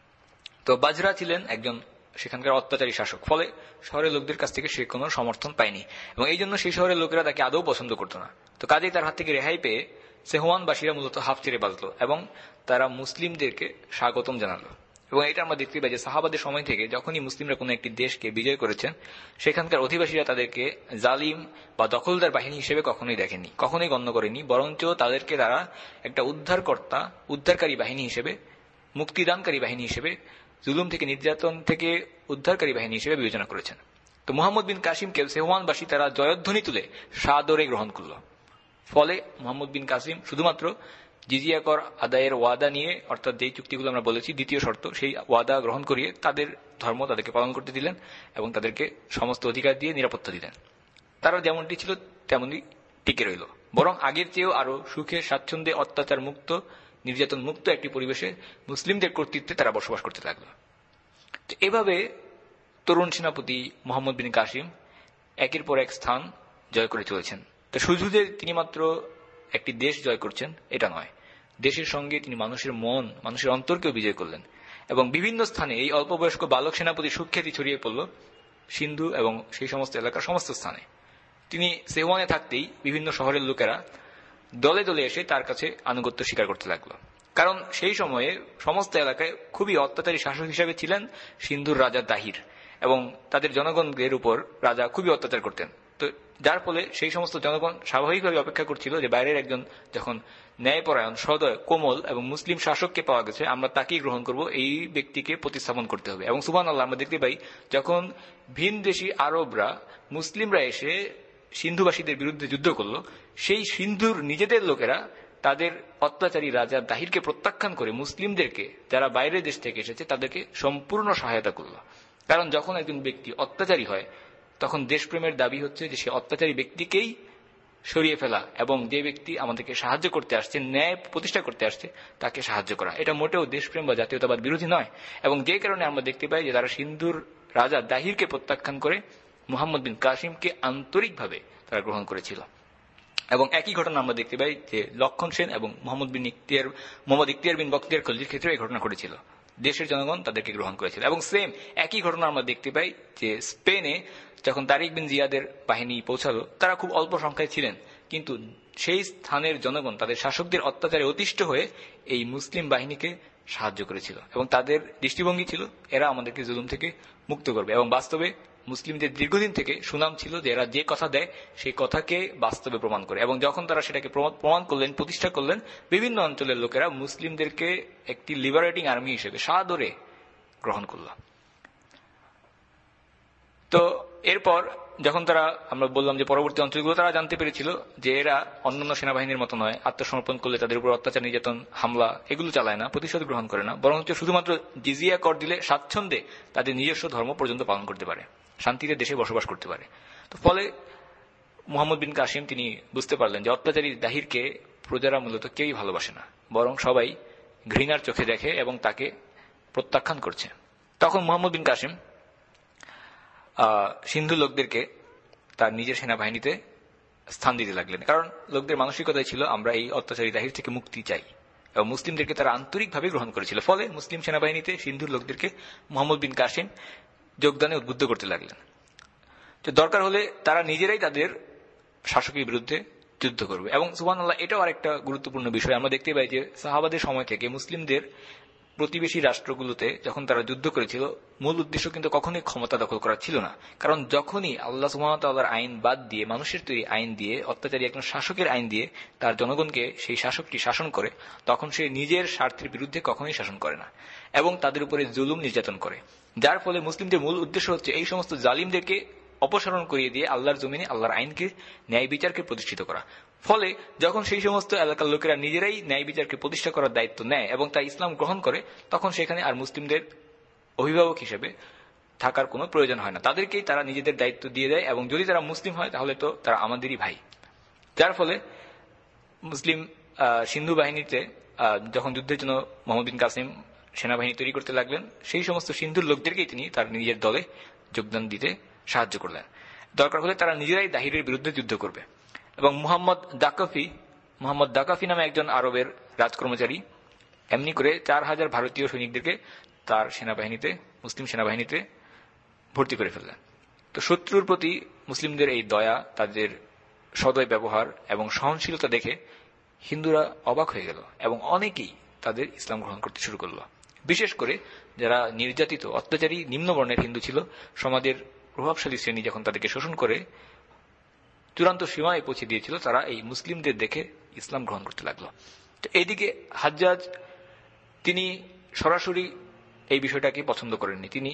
S1: তো বাজরা ছিলেন একজন সেখানকার অত্যাচারী শাসক, ফলে শহরের লোকদের কাছ থেকে সে কোনো সমর্থন পায়নি, এবং এই জন্য সেই শহরের লোকেরা তাকে আদৌ পছন্দ করত না। তো কাজেই তার হাত থেকে রেহাই পেয়ে সেহওয়ানবাসীরা মূলত হাফ ছেড়ে বাঁচল, এবং তারা মুসলিমদেরকে স্বাগতম জানালো। এবং এটা আমরা দেখতে পাই যে সাহাবাদের সময় থেকে যখনই মুসলিমরা কোনো একটি দেশকে বিজয় করেছেন, সেখানকার অধিবাসীরা তাদেরকে জালিম বা দখলদার বাহিনী হিসেবে কখনোই দেখেনি, কখনোই গণ্য করেনি, বরঞ্চ তাদেরকে তারা একটা উদ্ধারকারী বাহিনী হিসেবে, মুক্তিদানকারী বাহিনী হিসেবে, জুলুম থেকে, নির্যাতন থেকে উদ্ধারকারী বাহিনী হিসেবে বিবেচনা করেছেন। তো মুহাম্মদ বিন কাসিমকে সেহওয়ানবাসী তারা জয়ধ্বনি তুলে সাদরে গ্রহণ করল। ফলে মুহাম্মদ বিন কাসিম শুধুমাত্র জিজিয়া কর আদায়ের ওয়াদা নিয়ে, অর্থাৎ যেই চুক্তিগুলো আমরা বলেছি দ্বিতীয় শর্ত, সেই ওয়াদা গ্রহণ করিয়ে তাদের ধর্ম তাদেরকে পালন করতে দিলেন এবং তাদেরকে সমস্ত অধিকার দিয়ে নিরাপত্তা দিলেন। তারা যেমনটি ছিল তেমনি টিকে রইল, বরং আগের চেয়েও আরো সুখে স্বাচ্ছন্দ্যে অত্যাচার মুক্ত নির্যাতন মুক্ত একটি পরিবেশে মুসলিমদের কর্তৃত্বে তারা বসবাস করতে লাগল। এভাবে তরুণ সেনাপতি মোহাম্মদ বিন কাসিম একের পর এক স্থান জয় করে চলেছেন। তো শুধু যে তিনি মাত্র একটি দেশ জয় করছেন এটা নয়, দেশের সঙ্গে তিনি মানুষের মন, মানুষের অন্তরকেও বিজয় করলেন এবং বিভিন্ন স্থানে এই অল্প বয়স্ক বালক সেনাপতি সুখ্যাতি ছড়িয়ে পড়ল সিন্ধু এবং সেই সমস্ত এলাকার সমস্ত স্থানে। তিনি সেওয়ানে থাকতেই বিভিন্ন শহরের লোকেরা দলে দলে এসে তার কাছে আনুগত্য স্বীকার করতে লাগলো, কারণ সেই সময়ে সমস্ত এলাকায় খুবই অত্যাচারী শাসক হিসেবে ছিলেন সিন্ধুর রাজা দাহির এবং তাদের জনগণদের উপর রাজা খুবই অত্যাচার করতেন। তো যার ফলে সেই সমস্ত জনগণ স্বাভাবিকভাবে অপেক্ষা করছিল যে বাইরের একজন যখন ন্যায়পরায়ণ, সদয়, কোমল এবং মুসলিম শাসককে পাওয়া গেছে, আমরা তাকেই গ্রহণ করব, এই ব্যক্তিকে প্রতিস্থাপন করতে হবে। এবং সুবহানাল্লাহ, আমরা দেখতে পাই যখন ভিনদেশী আরবরা, মুসলিমরা এসে সিন্ধুবাসীদের বিরুদ্ধে যুদ্ধ করল, সেই সিন্ধুর নিজেদের লোকেরা তাদের অত্যাচারী রাজা দাহিরকে প্রত্যাখ্যান করে মুসলিমদেরকে, যারা বাইরের দেশ থেকে এসেছে, তাদেরকে সম্পূর্ণ সহায়তা করল। কারণ যখন একজন ব্যক্তি অত্যাচারী হয় তখন দেশপ্রেমের দাবি হচ্ছে যে সে অত্যাচারী ব্যক্তিকেই সরিয়ে ফেলা এবং যে ব্যক্তি আমাদেরকে সাহায্য করতে আসছে, ন্যায় প্রতিষ্ঠা করতে আসছে, তাকে সাহায্য করা। এটা মোটেও দেশপ্রেম বা জাতীয়তাবাদ বিরোধী নয়। এবং যে কারণে আমরা দেখতে পাই যে তারা সিন্ধুর রাজা দাহিরকে প্রত্যাখ্যান করে মুহাম্মদ বিন কাসিমকে আন্তরিকভাবে তারা গ্রহণ করেছিল। এবং একই ঘটনা আমরা দেখতে পাই যে লক্ষণ সেন এবং মোহাম্মদ ইখতিয়ার বিন বখতিয়ার খলজির ক্ষেত্রে এই ঘটনা ঘটেছিল। দেশের জনগণ তাদেরকে গ্রহণ করেছিল। এবং সেম একই ঘটনা আমরা দেখতে পাই যে স্পেনে যখন তারিক বিন জিয়াদের বাহিনী পৌঁছালো, তারা খুব অল্প সংখ্যায় ছিলেন, কিন্তু সেই স্থানের জনগণ তাদের শাসকদের অত্যাচারে অতিষ্ঠ হয়ে এই মুসলিম বাহিনীকে সাহায্য করেছিল এবং তাদের দৃষ্টিভঙ্গি ছিল এরা আমাদেরকে জুলুম থেকে মুক্ত করবে। এবং বাস্তবে মুসলিমদের দীর্ঘদিন থেকে সুনাম ছিল যে এরা যে কথা দেয় সেই কথাকে বাস্তবে প্রমাণ করে। এবং যখন তারা সেটাকে প্রমাণ করলেন, প্রতিষ্ঠা করলেন, বিভিন্ন অঞ্চলের লোকেরা মুসলিমদেরকে একটি লিবারেটিং আর্মি হিসেবে সাদরে গ্রহণ করল। তো এরপর যখন তারা, আমরা বললাম যে পরবর্তী অঞ্চলগুলো তারা জানতে পেরেছিল যে এরা অন্যান্য সেনাবাহিনীর মতো নয়, আত্মসমর্পণ করলে তাদের উপর অত্যাচার, নির্যাতন, হামলা এগুলো চালায় না, প্রতিশোধ গ্রহণ করে না, বরং শুধুমাত্র জিজিয়া কর দিলে স্বাচ্ছন্দ্যে তাদের নিজস্ব ধর্ম পর্যন্ত পালন করতে পারে, শান্তিতে দেশে বসবাস করতে পারে। তো ফলে মোহাম্মদ বিন কাসিম তিনি বুঝতে পারলেন যে অত্যাচারী দাহিরকে প্রজারা মূলত কেউই ভালোবাসে না, বরং সবাই ঘৃণার চোখে দেখে এবং তাকে প্রত্যাখ্যান করছে। তখন মোহাম্মদ বিন কাসিম সিন্ধু লোকদেরকে তার নিজের সেনাবাহিনীতে স্থান দিতে লাগলেন, কারণ লোকদের মানসিকতাই ছিল আমরা এই অত্যাচারী দাহির থেকে মুক্তি চাই, এবং মুসলিমদেরকে তারা আন্তরিকভাবে গ্রহণ করেছিল। ফলে মুসলিম সেনাবাহিনীতে সিন্ধুর লোকদেরকে মোহাম্মদ বিন কাসিম যোগদানে উদ্বুদ্ধ করতে লাগলেন। তো দরকার হলে তারা নিজেরাই তাদের শাসকের বিরুদ্ধে যুদ্ধ করবে। এবং সুবহানাল্লাহ, এটাও আরেকটা গুরুত্বপূর্ণ বিষয়। আমরা দেখতে পাই যে সাহাবাদের সময় থেকে মুসলিমদের প্রতিবেশী রাষ্ট্রগুলোতে যখন তারা যুদ্ধ করেছিল, মূল উদ্দেশ্য কিন্তু কখনোই ক্ষমতা দখল করা ছিল না। কারণ যখনই আল্লাহ সুবহানাহু ওয়া তাআলার আইন বাদ দিয়ে, মানুষের তৈরি আইন দিয়ে, অত্যাচারী একজন শাসকের আইন দিয়ে তার জনগণকে সেই শাসকটি শাসন করে, তখন সে নিজের স্বার্থের বিরুদ্ধে কখনোই শাসন করে না এবং তাদের উপরে জুলুম নির্যাতন করে। যার ফলে মুসলিমদের মূল উদ্দেশ্য হচ্ছে এই সমস্ত জালিমদেরকে অপসারণ করিয়ে দিয়ে আল্লাহর জমিনে আল্লাহর আইনকে, ন্যায় বিচারকে প্রতিষ্ঠিত করা। ফলে যখন সেই সমস্ত এলাকার লোকেরা নিজেরাই ন্যায় বিচারকে প্রতিষ্ঠা করার দায়িত্ব নেয় এবং তা ইসলাম গ্রহণ করে, তখন সেখানে আর মুসলিমদের অভিভাবক হিসেবে থাকার কোনো প্রয়োজন হয় না, তাদেরকেই তারা নিজেদের দায়িত্ব দিয়ে দেয়। এবং যদি তারা মুসলিম হয় তাহলে তো তারা আমাদেরই ভাই। যার ফলে মুসলিম সিন্ধু বাহিনীতে যখন যুদ্ধের জন্য মোহাম্মদ বিন কাসিম সেনাবাহিনী তৈরি করতে লাগলেন, সেই সমস্ত সিন্ধুর লোকদেরকেই তিনি তার নিজের দলে যোগদান দিতে সাহায্য করলেন। দরকার হলে তারা নিজেরাই দাহিরের বিরুদ্ধে যুদ্ধ করবে। এবং মোহাম্মদ দাকাফি নামে একজন আরবের রাজকর্মচারী এমনি করে 4000 ভারতীয় সৈনিকদেরকে তার সেনাবাহিনীতে, মুসলিম সেনাবাহিনীতে ভর্তি করে ফেললেন। তো শত্রুর প্রতি মুসলিমদের এই দয়া, তাদের সদয় ব্যবহার এবং সহনশীলতা দেখে হিন্দুরা অবাক হয়ে গেল এবং অনেকেই তাদের ইসলাম গ্রহণ করতে শুরু করল। বিশেষ করে যারা নির্যাতিত, অত্যাচারী নিম্নবর্ণের হিন্দু ছিল, সমাজের প্রভাবশালী শ্রেণী যখন তাদেরকে শোষণ করে চূড়ান্ত সীমায় পৌঁছে দিয়েছিল, তারা এই মুসলিমদের দেখে ইসলাম গ্রহণ করতে লাগলো। তো এইদিকে হাজ্জাজ তিনি সরাসরি এই বিষয়টাকে পছন্দ করেননি। তিনি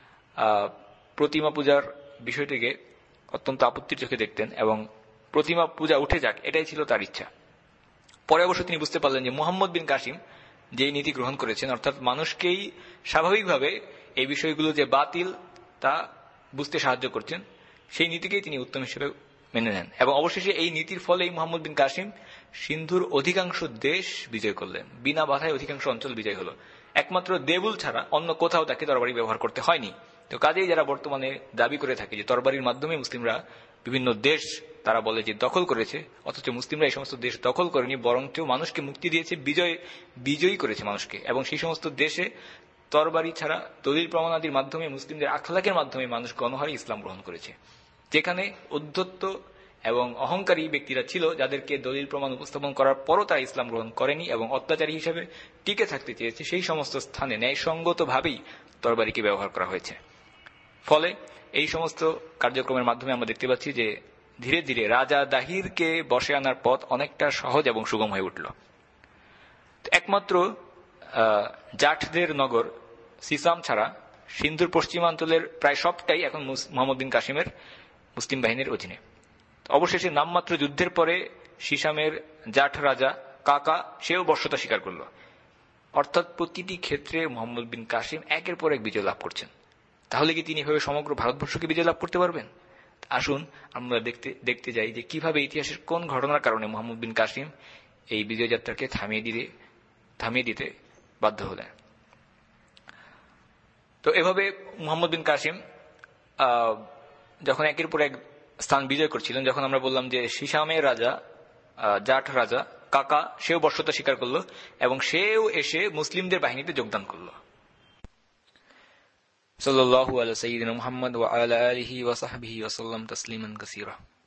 S1: প্রতিমা পূজার বিষয়টিকে অত্যন্ত আপত্তির চোখে দেখতেন এবং প্রতিমা পূজা উঠে যাক এটাই ছিল তার ইচ্ছা। পরে অবশ্য তিনি বুঝতে পারলেন যে মুহাম্মদ বিন কাসিম যে নীতি গ্রহণ করেছেন, অর্থাৎ মানুষকেই স্বাভাবিকভাবে এই বিষয়গুলো যে বাতিল তা বুঝতে সাহায্য করছেন, সেই নীতিকেই তিনি উত্তম হিসেবে মেনে নেন। এবং অবশেষে এই নীতির ফলেই মুহাম্মদ বিন কাসিম সিন্ধুর অধিকাংশ দেশ বিজয় করলেন, বিনা বাধায় অধিকাংশ অঞ্চল বিজয় হলো। একমাত্র দেবুল ছাড়া অন্য কোথাও তাকে তরবারি ব্যবহার করতে হয়নি। তো কাজেই যারা বর্তমানে দাবি করে থাকে যে তরবারির মাধ্যমে মুসলিমরা বিভিন্ন দেশ তারা বলে যে দখল করেছে, অথচ মুসলিমরা এই সমস্ত দেশ দখল করেনি, বরঞ্চ মানুষকে মুক্তি দিয়েছে, বিজয়ী করেছে মানুষকে। এবং সেই সমস্ত দেশে তরবারি ছাড়া দলিল প্রমাণাদির মাধ্যমে মুসলিমদের আখলাকের মাধ্যমে মানুষ গণহারে ইসলাম গ্রহণ করেছে। যেখানে উদ্ধত্ত এবং অহংকারী ব্যক্তিরা ছিল, যাদেরকে দলিল প্রমাণ উপস্থাপন করার পরও তারা ইসলাম গ্রহণ করেনি এবং অত্যাচারী হিসেবে টিকে থাকতে চেয়েছে, সেই সমস্ত স্থানে ন্যায়সঙ্গতভাবেই তরবারিকে ব্যবহার করা হয়েছে। ফলে এই সমস্ত কার্যক্রমের মাধ্যমে আমরা দেখতে পাচ্ছি যে ধীরে ধীরে রাজা দাহিরকে বসে আনার পথ অনেকটা সহজ এবং সুগম হয়ে উঠল। একমাত্র জাঠদের নগর সিসাম ছাড়া সিন্ধুর পশ্চিমাঞ্চলের প্রায় সবটাই এখন মুহাম্মদ বিন কাসিমের মুসলিম বাহিনীর অধীনে। অবশেষে নামমাত্র যুদ্ধের পরে সিসামের জাঠ রাজা কাকা সেও বর্ষতা স্বীকার করল। অর্থাৎ প্রতিটি ক্ষেত্রে মুহাম্মদ বিন কাসিম একের পর এক বিজয় লাভ করছেন। তাহলে কি তিনি এভাবে সমগ্র ভারতবর্ষকে বিজয় লাভ করতে পারবেন? আসুন আমরা দেখতে যাই যে কিভাবে ইতিহাসের কোন ঘটনার কারণে মুহাম্মদ বিন কাসিম এই বিজয় যাত্রাকে থামিয়ে দিতে বাধ্য হলেন। তো এভাবে মুহাম্মদ বিন কাসিম যখন একের পর এক স্থান বিজয় করছিলেন, যখন আমরা বললাম যে সিসামের রাজা জাঠ রাজা কাকা সেও বর্ষতা স্বীকার করলো এবং সেও এসে মুসলিমদের বাহিনীতে যোগদান করলো। সাল্লাল্লাহু আলা সাইয়্যিদিনা মুহাম্মদ ওয়া আলা আলিহি ওয়া সাহবিহি ওয়া সাল্লাম তাসলিমান কাসীরা।